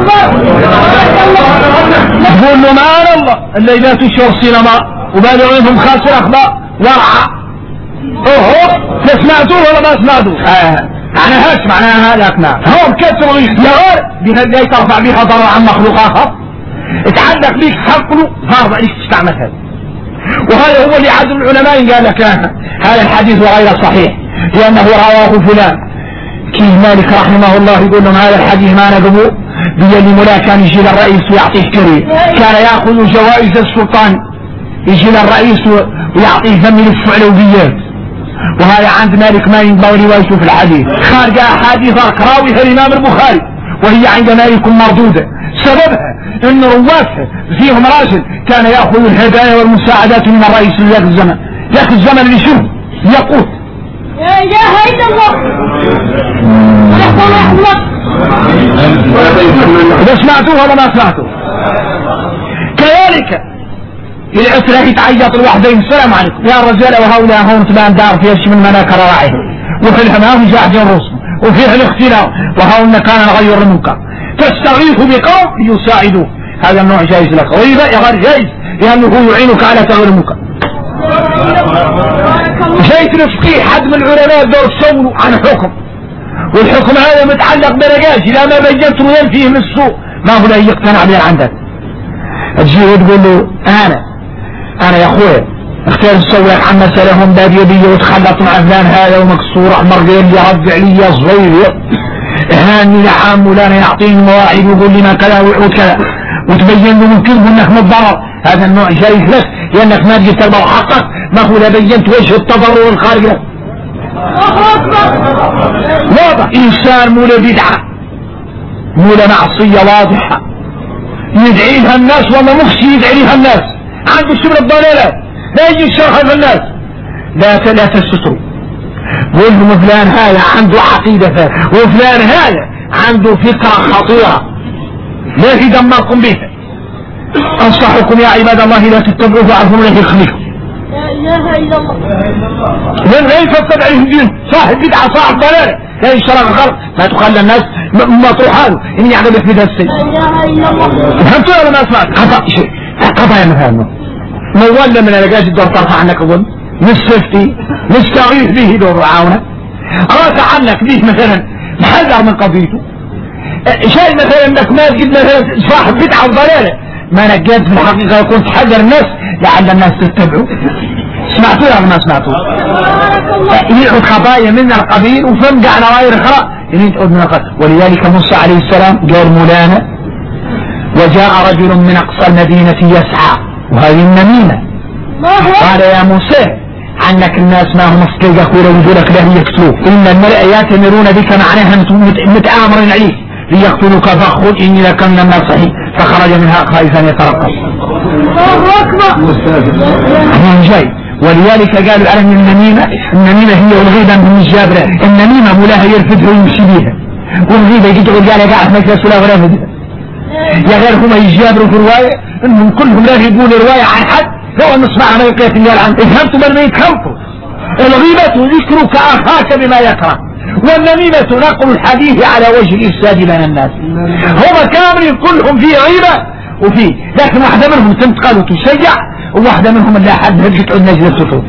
Speaker 1: تقول له ما الله اللي لا تشعر سينما وبالغ منهم خاسر أخبار ورعى سمعتوه ولا ما سمعتوه أنا هسمع أنا هذا أسمع هو بكثر يا غير بهذا ترفع بها ضرر عن مخلوق آخر اتعلق بيك حقله فرض عليك تستعمل هذا وهذا هو اللي عدل العلماء قال لك هذا الحديث غير صحيح لأنه رواه فلان كي مالك رحمه الله يقول لهم هذا الحديث ما نقبوه بيلي ملا كان يجي للرئيس ويعطيه كريم كان يأخذ جوائز السلطان يجي للرئيس ويعطيه ثمن الفعلويات وهذا عند مالك ما ينبغي روايته في الحديث خارج أحاديث راويها الإمام البخاري وهي عند مالك مردودة سببها ان رواتها فيهم راجل كان يأخذ الهدايا والمساعدات من الرئيس ذاك الزمن ذاك الزمن اللي شوف يقود
Speaker 2: يا إله إلا الله
Speaker 1: إذا سمعتوه ولا ما سمعتوه كذلك العسرة يتعيط الوحدين السلام عليكم يا رجال وهؤلاء هون تبان دار فيها من مناكر راعيه وفي الحمام جاحدين رسم وفيه الاختلاف وهؤلاء كان نغير المنكر تستغيث بقوم ليساعدوه هذا النوع جائز لك وإذا غير جائز لأنه يعينك على تغيير المنكر جاية الفقيه حد من العلماء دور تسولوا عن حكم والحكم هذا متعلق برجاج لا ما بينته ينفيه من السوء ما هو لا يقتنع به عندك تجي وتقول له انا يا اخويا اختار تسولك عن مسألة باب يدي وتخلط مع فلان هذا ومكسور احمر قال لي رجع لي يا صغير هاني لعام ولا يعطيني مواعيد ويقول لي ما كذا وكذا وتبين له من كذب انك متضرر هذا النوع جائز لك لانك ما جيت تربى حقك ما هو لا بينت وجه التضرر الخارج له واضح انسان مولا بدعة مولا معصية واضحة يدعي لها الناس وما مخشي يدعي لها الناس عنده شبر الضلالات لا يجي الشرح في الناس لا تستروا قول له فلان هذا عنده عقيدة وفلان هذا عنده فكرة خطيرة لا يدمركم بها أنصحكم يا عباد الله لا تتبعوا فعلكم لا يخليكم
Speaker 2: لا إله إلا الله
Speaker 1: لن ليس تتبعهم دين صاحب بدعة صاحب ضلالة لا يشرع الغرب ما تخلى الناس مطروحانه إن يعمل في هذا السيء
Speaker 2: لا إله إلا الله
Speaker 1: فهمتوا ولا ما سمعت خطأ شيء خطأ يا مثلا مولا من الأجاج الدور ترفع عنك أظن نستفتي نستغيث به دور عاونة رافع عنك به مثلا محذر من قضيته شيء مثلا انك ما تجد مثلا صاحب بدعة وضلالة ما نجد في الحقيقة يكون تحذر الناس لعل الناس تتبعوا سمعتوا ولا ما سمعتوا يعود خطايا من القبيل وفمد على غير اخرى ولذلك موسى عليه السلام قال مولانا وجاء رجل من اقصى المدينة يسعى وهذه النميمة قال يا موسى عنك الناس ما هم اصدقائك ولا وجودك له يكتوك ان المرء ياتمرون بك معناها متآمرين عليك ليقتلوك فاخرج اني لك من الناصحين فخرج منها خائفا يترقب
Speaker 2: الله أكبر
Speaker 1: جاي ولذلك قالوا على النميمة هي الغيبة من الجابرة النميمة مولاها يرفدها ويمشي بيها والغيبة يجدعوا قال قاعد ما يسلسلها ولا فدها يا غير هم يجابروا في الرواية انهم كلهم لا يقولوا رواية عن حد لو نسمع ما يقيت قال عن افهمتوا بل ما يتخلطوا الغيبة ذكرك اخاك بما يكره والنميمة نقل الحديث على وجه الإفساد بين الناس هم كاملين كلهم في غيبة وفي لكن واحدة منهم تنتقل وتشجع وواحدة منهم اللي حد هجت عن نجل السفور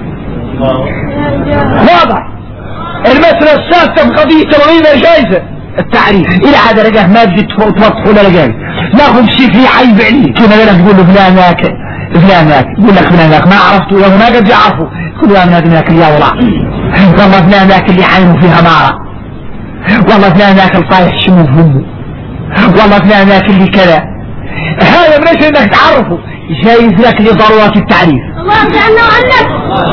Speaker 1: واضح المسألة السادسة في قضية الغيبة جائزة التعريف إلى هذا درجة ما تجي توضح ولا جائز ناخذ شيء في عيب عليه كما قال تقول له فلان ذاك يقول لك فلان ذاك ما عرفته له ما قد يعرفه كل يوم من ذاك يا والله والله فلان ذاك اللي عينه فيها مارة والله فلان ذاك الطايح شمه همه والله فلان ذاك اللي كذا هذا من اجل انك تعرفه جايز لك لضرورة التعريف
Speaker 2: الله يجعلنا عنك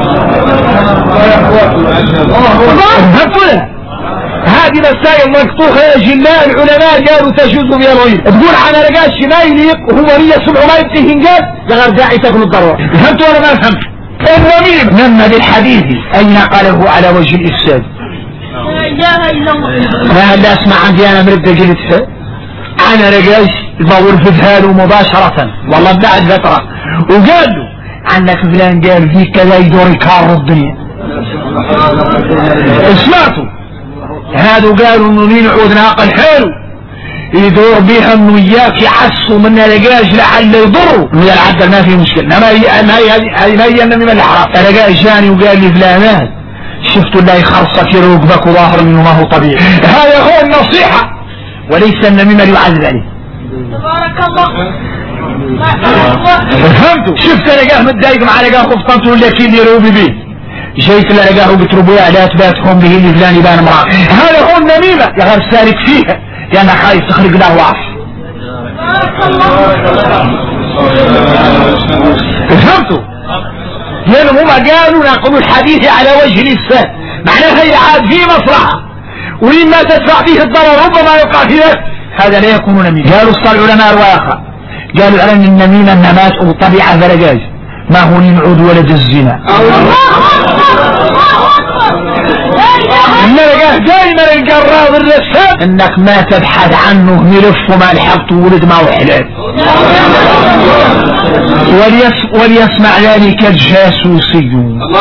Speaker 1: فهمتوا له هذه مسائل مقطوعة جلاء العلماء قالوا تجوز بها الغيب تقول على رجاش ما يليق وهو هي سبع ما يبتهن قال لغير داعي تكون الضرورة فهمتوا ولا ما فهمت الرميم نمى بالحديث أي نقله على وجه الإفساد
Speaker 2: لا إله إلا الله
Speaker 1: ما هل أسمع عندي أنا مرد قلت انا رجاش ورفدها له مباشرة والله بعد فترة وقال له عنك فلان قال فيك كذا يدور يكار الدنيا. سمعتوا هادو قالوا انه مين عود ناقل حلو يدور بيها انه اياك يحسوا من رجاش لعل يضروا من العدل ما في مشكلة. ما هي من الحرام. رجاش جاني وقال لي فلان شفتوا الله يخرصك يرقبك وظاهر منه ما هو طبيعي. هذا هو النصيحة وليس النميمة يعذب عليه.
Speaker 2: تبارك الله.
Speaker 1: فهمتوا؟ شفت لقاه متضايق مع لقاه خفطنته ولا كيل يروبي بيه جيت لقاه بتربوه على اثباتهم به اللي فلان يبان امرأة. هذا هو النميمة يا غير سالك فيها لأن خايف تخرج له وعف. فهمتوا؟ لأنهم هم قالوا نقول الحديث على وجه الإفساد معناها هي عاد فيه مصلحة ولما تدفع فيه الضرر ربما يقع فيه هذا لا يكون نميمة. قالوا العلماء رواية قالوا على النميمة النماس وطبيعة فلقاج ما هو نمعود ولد الزنا. إنما قال دائما القراض الرسام انك ما تبحث عنه ملف وما لحقت ولد ما هو حلال وليسمع ذلك الجاسوسي.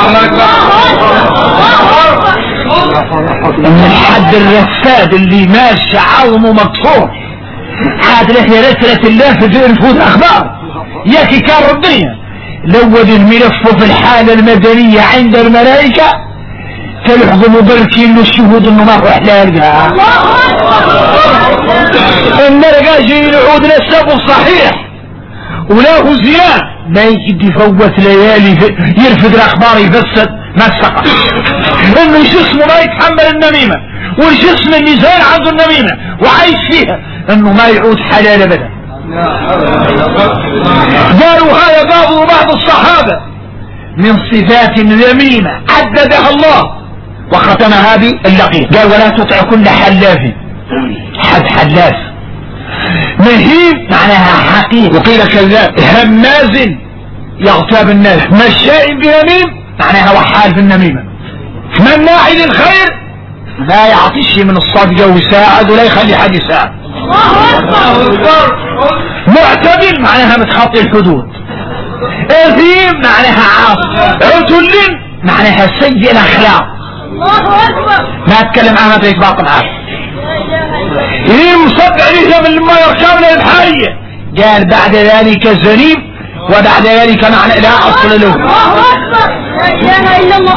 Speaker 1: ان الحد الرفاد اللي ماشي عظمه مقطوع عاد له رسلة الله في نفوذ اخبار ياكي كار الدنيا لود الملف في الحالة المدنية عند الملائكة تلحظ مبركين للشهود انه ما هو حلال. ان رجاجي العود للسبب الصحيح ولا هو زيان ما يجد يفوت ليالي يرفض الاخبار يفسد ما سقط انه جسمه ما يتحمل النميمة والجسم الميزان عنده النميمة وعايش فيها انه ما يعود حلال ابدا. قالوا هذا بعض الصحابة من صفات النميمة عددها الله وختمها باللقيط. قال ولا تطع كل حلاف حلاف مهيب معناها حقيق وقيل كذاب هماز يغتاب الناس مشاء بنميم معناها وحال في النميمة مناع للخير لا يعطيش من الصدقة ويساعد ولا يخلي حد يساعد. معتدل معناها متخطي الحدود. اثيم معناها عاصي. عتل معناها سيء الاخلاق ما اتكلم عنها بإطباق العاصي. مصدق عليها من ما يركب له الحية. قال بعد ذلك زنيم وبعد ذلك معنى لا اصل له.
Speaker 2: لا اله الا الله.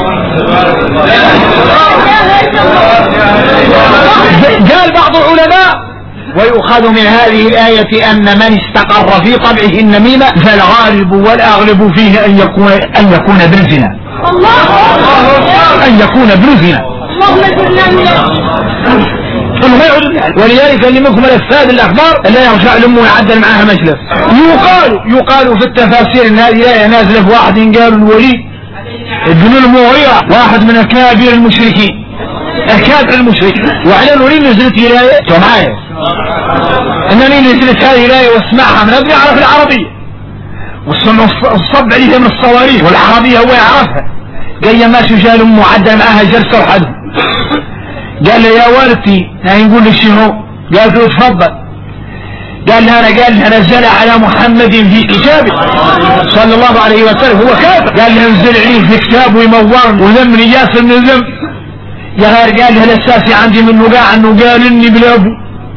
Speaker 1: قال بعض العلماء ويؤخذ من هذه الآية أن من استقر في طبعه النميمة فالغالب والأغلب فيه أن يكون بالزنا. أن يكون بالزنا. ولذلك اللي منكم الأفاد الأخبار لا يرجع لأمه ويعدل معها مجلس. يقال في التفاسير ان هذه الآية نازلة في واحد قالوا الوليد ابن المغيرة واحد من أكابر المشركين وعلى الوليد نزلت ولاية معايا انني نزلت هذه الولاية واسمعها من ابني يعرف العربية والصب عليها من الصواريخ والعربية هو يعرفها. قال ما شو جال امه عدى معاها جلسة وحده قال له يا والدتي يقول لي شنو؟ قال له تفضل. قال لها نزل على محمد في كتابه صلى الله عليه وسلم هو كافر. قال لها نزل عليه في كتاب ويمورني ولمني ياسر من الذنب يا غير. قال لها الاساسي عندي من وقاع انه قال اني بلابو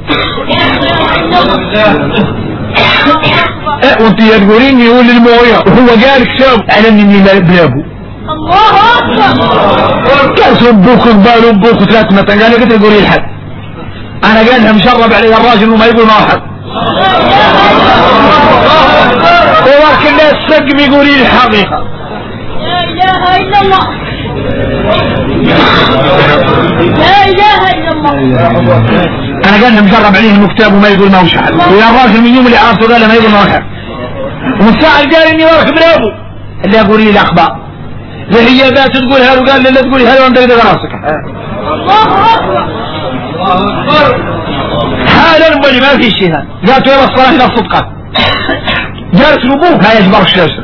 Speaker 1: وانت تقولين يقول للمغيرة وهو قال كتاب على اني بلابو.
Speaker 2: الله اكبر.
Speaker 1: كاس ربوك قبال ربوك 3 متر. قال لي قلت تقولي الحد انا قال لها مشرب علي الراجل وما يقول ما حد ولكن لا السقم يقول لي الحقيقة.
Speaker 2: لا اله الا الله. لا اله الا الله.
Speaker 1: انا قال لها مشرب عليه المكتاب وما يقول ما هو شحد ويا الراجل من يوم اللي عرفته قال ما يقول ما هو شحد ومساعد قال اني وراك من ابو اللي يقول لي الاخبار هي ذات تقولها له قال لي لا تقولي هذا وانت قد راسك.
Speaker 2: الله اكبر.
Speaker 1: هذا المولي ما في شيء. ذات يوم الصلاة الى صدقه جالس ربوه ما يجبر الشاشة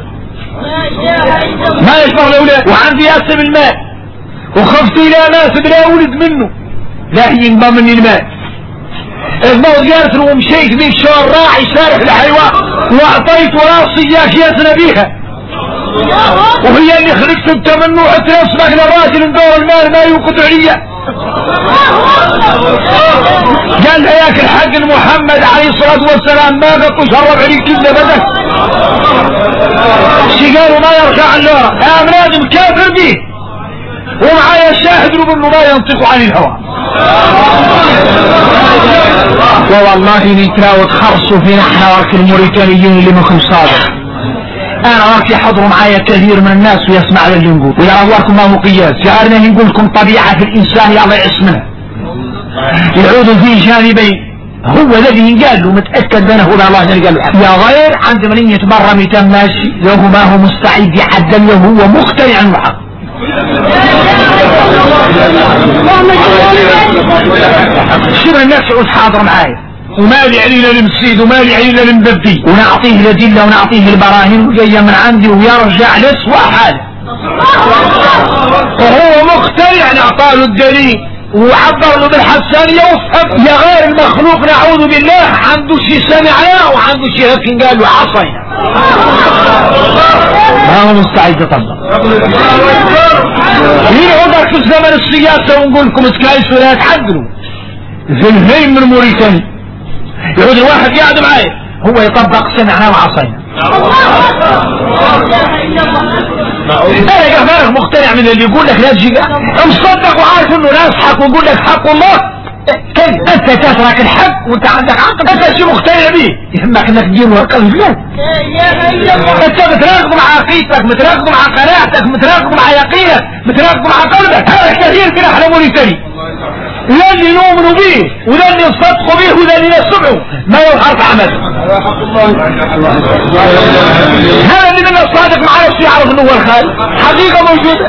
Speaker 1: ما يجبر الاولاد وعندي ياسم الماء وخفت الى ناس بلا ولد منه لا ينبى مني الماء الموت قالت له ومشيت بيك شو الراعي سارح الحيوان واعطيت راسي اياك يزن بيها وهي اللي خلقت انت من نوع تنسبك للراجل من دور المال ما يوقد عليا. قال لها ياك الحق محمد عليه الصلاة والسلام ما قد تشرب عليك الا بدك. شي قالوا ما يرجع اللورة يا منادم كافر به ومعايا الشاهد له انه ما ينطق عن الهوى. ووالله نتراود خرصوا فينا احنا ورك الموريتانيين اللي مخم صادق. انا راك يحضروا معايا كثير من الناس ويسمع اللي نقول ويرى الله ما هو قياس. جعلنا نقول لكم طبيعة في الانسان الله يعصمنا يعود فيه جانبين. هو الذي ينقال له متأكد بأنه هو الله اللي قال له يا غير عند من يتبرى ميتان ماشي له ما هو مستعد يحدل له هو مقتنع عنه حق. شبه الناس يعود حاضر معايا ومالي علينا المسيد ومالي علينا المبدي ونعطيه الأدلة ونعطيه البراهين وجاية من عندي ويرجع لسوى حاله وهو مقتنع نعطاه الدليل وعبر له بالحسانية وفهم. يا غير المخلوق نعوذ بالله عنده شي سمعنا وعنده شي هكين قال له عصينا ما هو مستعد يطلق. ينعودك في زمن السياسة ونقول لكم اسكايسوا لا تحدلوا زلهين من موريتاني يعود الواحد قاعد معايا هو يطبق سمعنا وعصينا. انا كفارك مقتنع من اللي يقول لك لا تجي مصدق وعارف انه ناصحك ويقول لك حق الله كيف انت تترك الحق وانت عندك عقل انت شو مقتنع به يهمك انك تجيب ورقه الفلان. انت متراقب مع عقيدتك متراقب مع قناعتك متراقب مع يقينك متراقب مع قلبك. هذا كثير من احنا موريتاني لا اللي نؤمنوا به ولا اللي نصدقوا به ولا اللي نسمعوا ما يظهر في عمله. هذا اللي من الصادق ما عرفش يعرف انه هو الخالق حقيقة موجودة.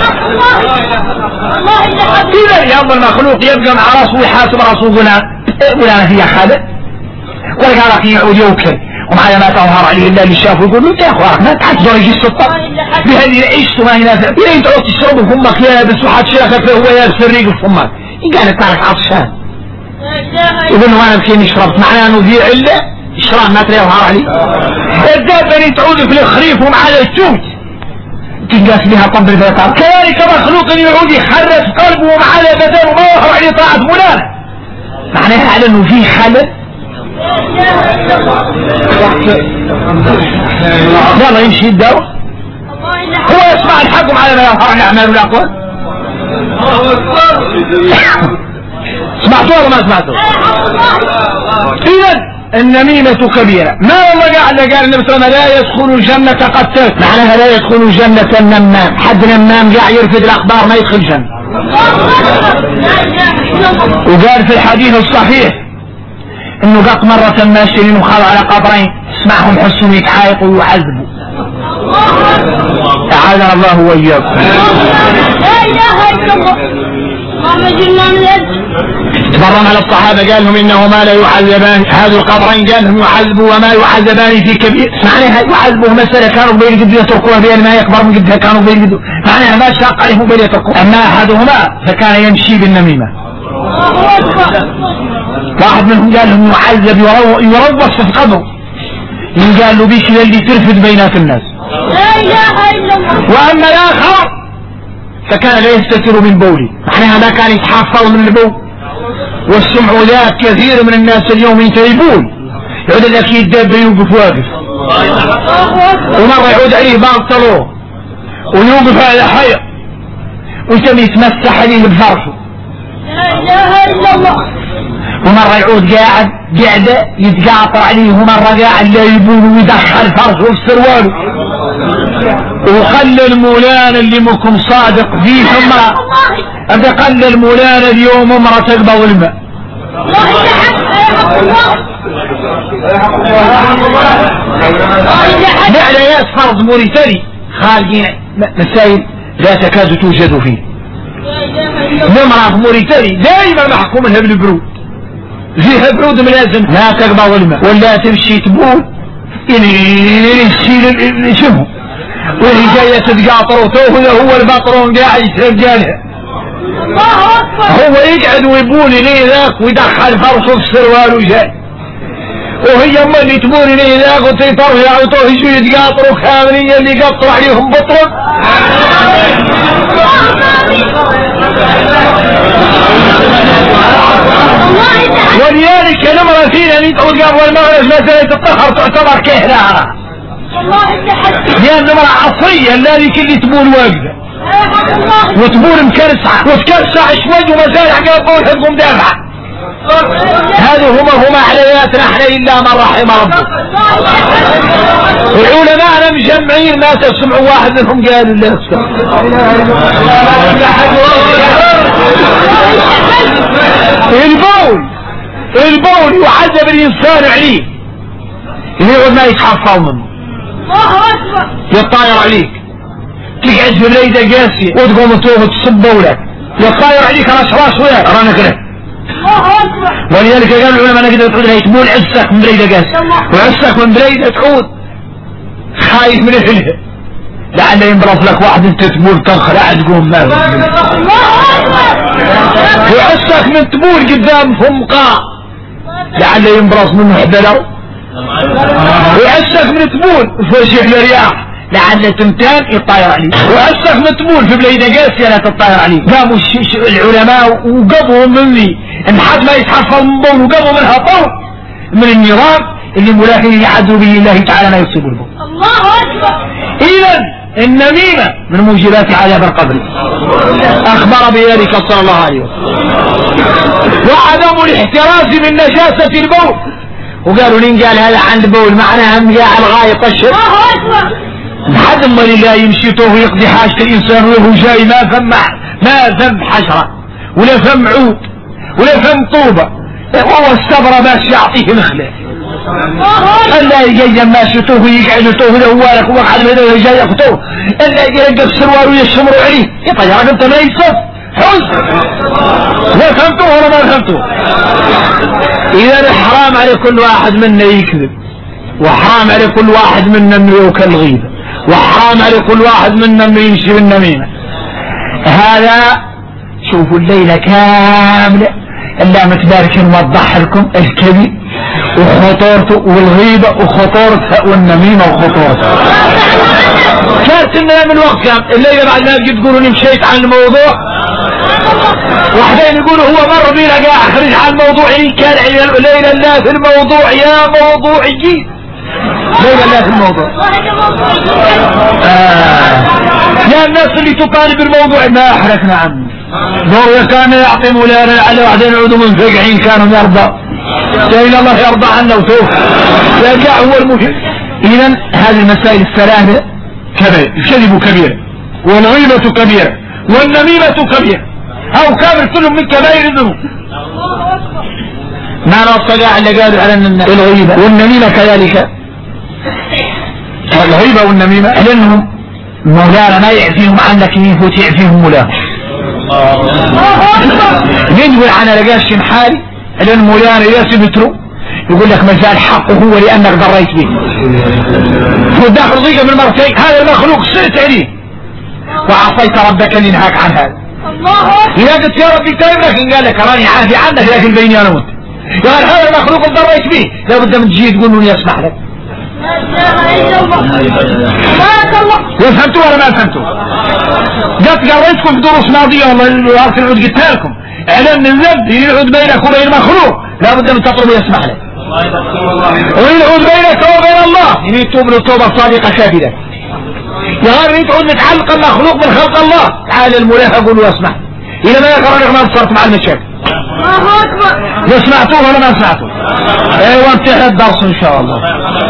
Speaker 1: إذا يوم المخلوق يبقى مع راسه ويحاسب راسه ولا هي خالق ولا قال يعود يوكل ومعايا ما تظهر عليه الا اللي شافه يقول له يا اخوان ما تعجزوا يجي السلطة بهذه عيشته ما ينافع إذا تعود تشربوا فمك يابس وحد شركك هو يابس الريق فمك قال تعرف عطشان يقول له انا مسكين شربت معناه انه في عله اشرب ما ترى يظهر عليه. الدابه تعود في الخريف ومعاه التوت تنقاس بها طب البطار كذلك مخلوق يعود يحرك قلبه ومعاه بدن وما يظهر عليه طاعه فلان معناها على انه في خلل. يلا يمشي الدواء هو يسمع الحكم على ما يظهر عن الاعمال والاقوال. سمعتوا ولا ما سمعتوا؟ إذا النميمة كبيرة. ما والله قال النبي صلى الله عليه وسلم لا يدخل الجنة قتال معناها لا يدخل الجنة النمام. حد نمام قاعد يرفد الأخبار ما يدخل الجنة. وقال في الحديث الصحيح انه قط مرة ماشيين وخلوا على قبرين اسمعهم حسهم يتعايقوا ويعذبوا. أعاذنا الله وإياكم.
Speaker 2: لا إله إلا الله.
Speaker 1: تبرم على الصحابة قال لهم إنهما لا يعذبان هذا القبرين قال لهم يعذبوا وما يعذبان في كبير. معناها يعذبوا مسألة كانوا بين قد يتركوها بين ما يكبر من قدها كانوا بين قد معناها ما شاق عليهم بين يتركوها. أما أحدهما فكان يمشي بالنميمة. واحد منهم قال لهم يعذب يروص في قبره قال له بيش اللي ترفد بينات الناس.
Speaker 2: لا إله إلا الله.
Speaker 1: وأما الآخر فكان لا يستتر من بوله معناها ما كان يتحفظ من البول والسمع ذاك كثير من الناس اليوم ينتهبون يعود لك يدب يوقف واقف ومرة يعود عليه بانطلوه ويوقف على حير ويتم يتمسح عليه بفرشه.
Speaker 2: لا إله إلا الله.
Speaker 1: ومرة يعود قاعد قاعدة يتقاطر عليه ومرة قاعد لا يبول ويدخل فرشه في سرواله وخلى المولان اللي مكم صادق فيه ثم انت خلى المولان اليوم امرأة تقبض الماء. نعلى ياس فرض موريتاني خالقين مسائل لا تكاد توجد فيه. نمرة في موريتاني دائما محكومها بالبرود فيها برود ملازم لا تقبض الماء ولا تمشي تبول شوفوا واللي جاية تتقاطر وتوه هو البطرون قاعد يترجالها
Speaker 2: الله أكبر.
Speaker 1: هو يقعد ويبوني ليه ذاك ويدخل فرصه في السروال وجاي، وهي اما اللي تبوني ليه ذاك وتطرح وتوهي شو يتقاطروا كاملين اللي يقطروا عليهم بطرق. ولذلك نمرة فينا ندعو قبل المغرب مثلا تطهر تعتبر كهنة، لأن نمرة عصرية ذلك اللي تبون واقفة وتبون مكرسعة وتكرسع شوي ومزارع قابون حقهم دافعة. هذا هما علياتنا احنا إلا من رحم ربه. العلماء مجمعين ما تسمعوا واحد منهم قالوا الله البول يعذب الإنسان عليه، يقعد ما يتحفظ منه يطاير عليك، تقعد في الليلة قاسية وتقوم توه تصب بولك يطاير عليك راس وياك رانك له. ولذلك قال العلماء نقدر تعود لها تبول عسك من بريدة قاسية وعسك من بريدة تعود خايف من الهلة لعل ينبرص لك واحد انت تبول تنخلع تقوم ما وعسك من تبول قدام فمقاء لعل ينبرص منه حدلو، وعسك من تبول فرشح للرياح لعل تمتان يطاير عليه، وعسك من تبول في بليدة قاسية لا تطاير عليه. قاموا العلماء وقبوا مني ان حد ما يتحفظ من بول وقبوا منها طول من النظام اللي ملاحين يعدوا به الله تعالى ما يصيبوا البول.
Speaker 2: الله أكبر.
Speaker 1: إذن النميمة من موجبات عذاب القبر، أخبر بذلك صلى الله عليه وسلم. وعدم الاحتراز من نجاسة البول، وقالوا لين قال هذا عند بول معناها مجاعة الغاية الشر.
Speaker 2: الله أكبر.
Speaker 1: لحد ما لله يمشي طوه ويقضي حاجة الإنسان وهو جاي ما ذم حشرة ولا فم عود ولا فم طوبة، وهو الصبر باش يعطيه نخلة. الا يجي ماشي طوه ويقعد طوه لهوالك وقعد هذا جاي يقطوه الا يرقب السروال ويشمروا عليه يطير انت ما يصف حزن. لا فهمتوه ولا ما فهمتوه؟ اذا حرام على كل واحد منا يكذب، وحرام على كل واحد منا انه يوكل الغيبة، وحرام على كل واحد منا انه يمشي بالنميمة. هذا شوفوا الليلة كاملة الا متبارك نوضح لكم الكذب وخطورته والغيبة وخطورتها والنميمة وخطورتها. كانت لنا من وقت كام الليلة بعد ما بجي تقولوا مشيت عن الموضوع، واحدين يقولوا هو مر بينا قاعد خرج عن الموضوع كان ليلة لا في الموضوع يا موضوعيين. ليلة لا في الموضوع يا الناس اللي تطالب الموضوع ما احركنا عنه دور كان يعطي مولانا على واحدين يعودوا منفقعين كانوا يرضى إلى الله يرضى عنا وتوف يرجع هو المهم. إذن هذه المسائل الثلاثة كبير، الكذب كبير والغيبة كبيرة والنميمة كبيرة أو كابر كلهم من كبائر الذنوب. ما نصدع اللي قالوا على الغيبة والنميمة كذلك. الغيبة والنميمة لأنهم مولانا ما يعفيهم عنك يفوت يعفيهم مولانا. مين يقول أنا لقاش حالي لأن مولانا يثبتوا يقول لك مازال حقه هو لأنك ضريت به وداخل ضيقة من مرتين. هذا المخلوق سرت عليه وعصيت ربك لنهاك عن هذا. إذا قلت يا ربي تايب لكن قال لك راني عافي عنك لكن بيني أنا وانت. قال هذا المخلوق ضريت به لابد من تجي تقول له يسمح لك. فهمتوا ولا ما فهمتوا؟ قلت قريتكم في دروس ماضية والله أرسل العود قلتها لكم اعلان الذنب يعود بينك وبين المخلوق لابد من تطلب يسمح لك، ويعود بينك وبين الله يعني يتوب له توبة صادقة كافية. يغير يتعود متعلق المخلوق من خلق الله تعالى الملاك اقول له يسمح. إذا ما يقرأ ما صرت مع المشاكل. لا سمعتوه ولا ما سمعتوه؟ ايوه انتهى الدرس ان شاء الله.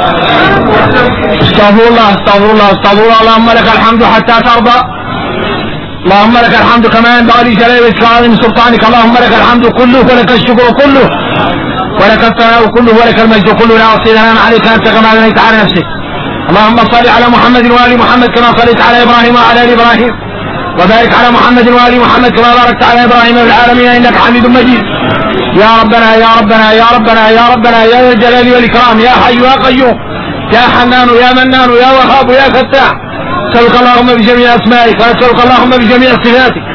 Speaker 1: استغفر الله استغفر الله استغفر الله. اللهم لك الحمد حتى ترضى، اللهم لك الحمد كما ينبغي لجلال وجهك من سلطانك، اللهم لك الحمد كله ولك الشكر كله ولك الثناء كله ولك المجد كله، لا احصي ثناء عليك انت كما اثنيت على نفسك. اللهم صل على محمد وآل محمد كما صليت على ابراهيم وعلى ال ابراهيم، وبارك على محمد وآل محمد كما باركت على ابراهيم في العالمين انك حميد مجيد. يا ربنا يا ربنا يا ربنا يا ربنا يا ذا الجلال والاكرام يا حي يا قيوم يا حنان يا منان يا وهاب يا فتاح، نسألك اللهم بجميع اسمائك ونسألك اللهم بجميع صفاتك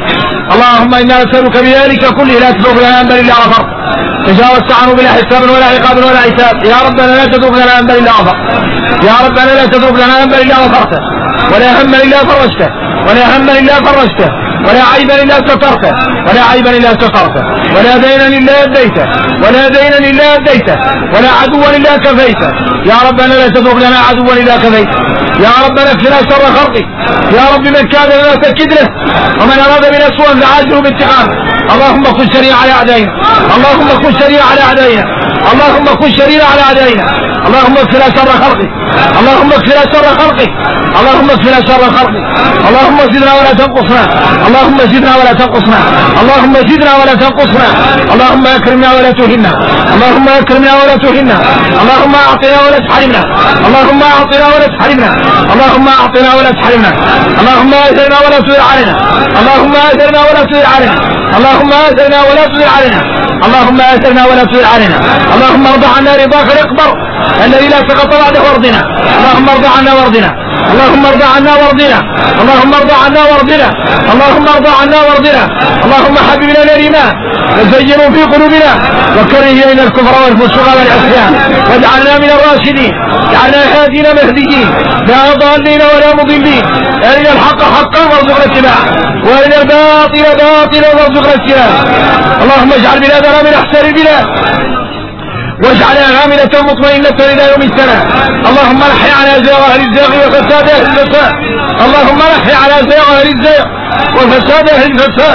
Speaker 1: اللهم إنا نسألك بذلك كله لا تترك لنا ذنبا إلا غفرت، تجاوزت عنه بلا حساب ولا عقاب ولا عتاب. يا ربنا لا تترك لنا ذنبا إلا غفرت، يا ربنا لا تترك لنا ذنبا إلا غفرته، ولا هما إلا فرجته، ولا هما إلا فرجته، ولا عيبا إلا سترته، ولا عيبا إلا سترته، ولا دينا إلا أديته، ولا دينا إلا أديته، ولا عدوا إلا كفيته. يا ربنا لا تترك لنا عدوا إلا كفيته. يا ربنا اكفنا شر خلقك. يا رب من كان لنا تكد له، ومن أراد بنا سوءا فعاجله بانتقام. اللهم كن شريعا على أعدائنا، اللهم كن شريعا على أعدائنا، اللهم كن شريعا على أعدائنا. اللهم اكفنا شر خلقك، اللهم اكفنا شر خلقك، اللهم اكفنا شر خلقك. اللهم زدنا ولا تنقصنا، اللهم زدنا ولا تنقصنا، اللهم زدنا ولا تنقصنا. اللهم اكرمنا ولا تهنا، اللهم اكرمنا ولا تهنا. اللهم اعطنا ولا تحرمنا، اللهم اعطنا ولا تحرمنا، اللهم اعطنا ولا تحرمنا. اللهم اثرنا ولا تؤثر علينا، اللهم اثرنا ولا تؤثر علينا، اللهم اثرنا ولا تؤثر علينا، اللهم اثرنا ولا تؤثر علينا. اللهم ارضى عنا رضاك الاكبر الذي لا سقط بعده وارضنا. اللهم ارضى عنا وارضنا، اللهم ارضى عنا وارضنا، اللهم ارضى عنا وارضنا، اللهم ارضى عنا وارضنا. اللهم حبب لنا الايمان وزينه في قلوبنا وكره الينا الكفر والفسوق والعصيان واجعلنا من الراشدين، اجعلنا هادين مهديين لا ضالين ولا مضلين. ارنا الحق حقا وارزقنا اتباعه، وارنا الباطل باطلا وارزقنا اجتنابه. اللهم اجعل بلادنا من احسن البلاد، واجعلها عاملة مطمئنة إلى يوم السلام. اللهم نحي على زيغ أهل الزيغ وفساد أهل الفساد، اللهم نحي على زيغ أهل الزيغ وفساد أهل الفساد.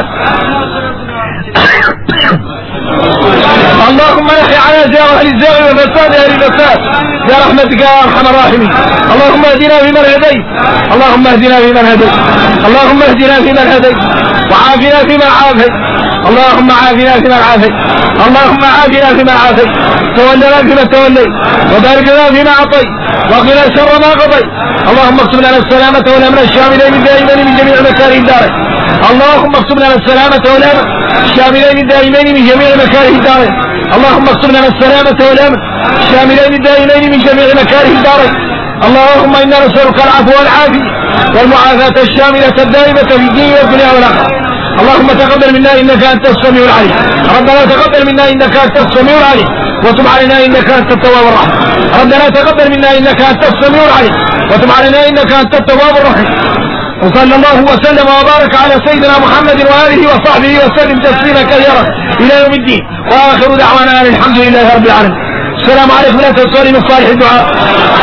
Speaker 1: اللهم نحي على زيغ أهل الزيغ وفساد أهل الفساد برحمتك يا أرحم الراحمين. اللهم اهدنا فيمن هديت، اللهم اهدنا فيمن هديت، اللهم اهدنا فيمن هديت، وعافنا فيمن عافيت، اللهم عافنا فيمن عافيت، اللهم عافنا فيمن عافيت، تولنا فيما توليت، وبارك لنا فيما اعطيت، وقنا شر ما قضيت. اللهم اكتب لنا السلامة والامن الشاملين الدائمين من جميع مكاره الدارين. اللهم اكتب لنا السلامة والامن الشاملين الدائمين من جميع مكاره الدارين. اللهم اكتب لنا السلامة والامن الشاملين الدائمين من جميع مكاره الدارين. اللهم انا نسألك العفو والعافية والمعافاة الشاملة الدائمة في الدين والدنيا والاخرة. اللهم تقبل منا انك انت السميع العليم. ربنا تقبل منا انك انت السميع العليم وتب علينا انك انت التواب الرحيم. ربنا تقبل منا انك انت السميع العليم وتب علينا انك انت التواب الرحيم. وصلى الله وسلم وبارك على سيدنا محمد واله وصحبه وسلم تسليما كثيرا الى يوم الدين. واخر دعوانا الحمد لله رب العالمين. السلام عليكم لا تنسوا من صالح الدعاء.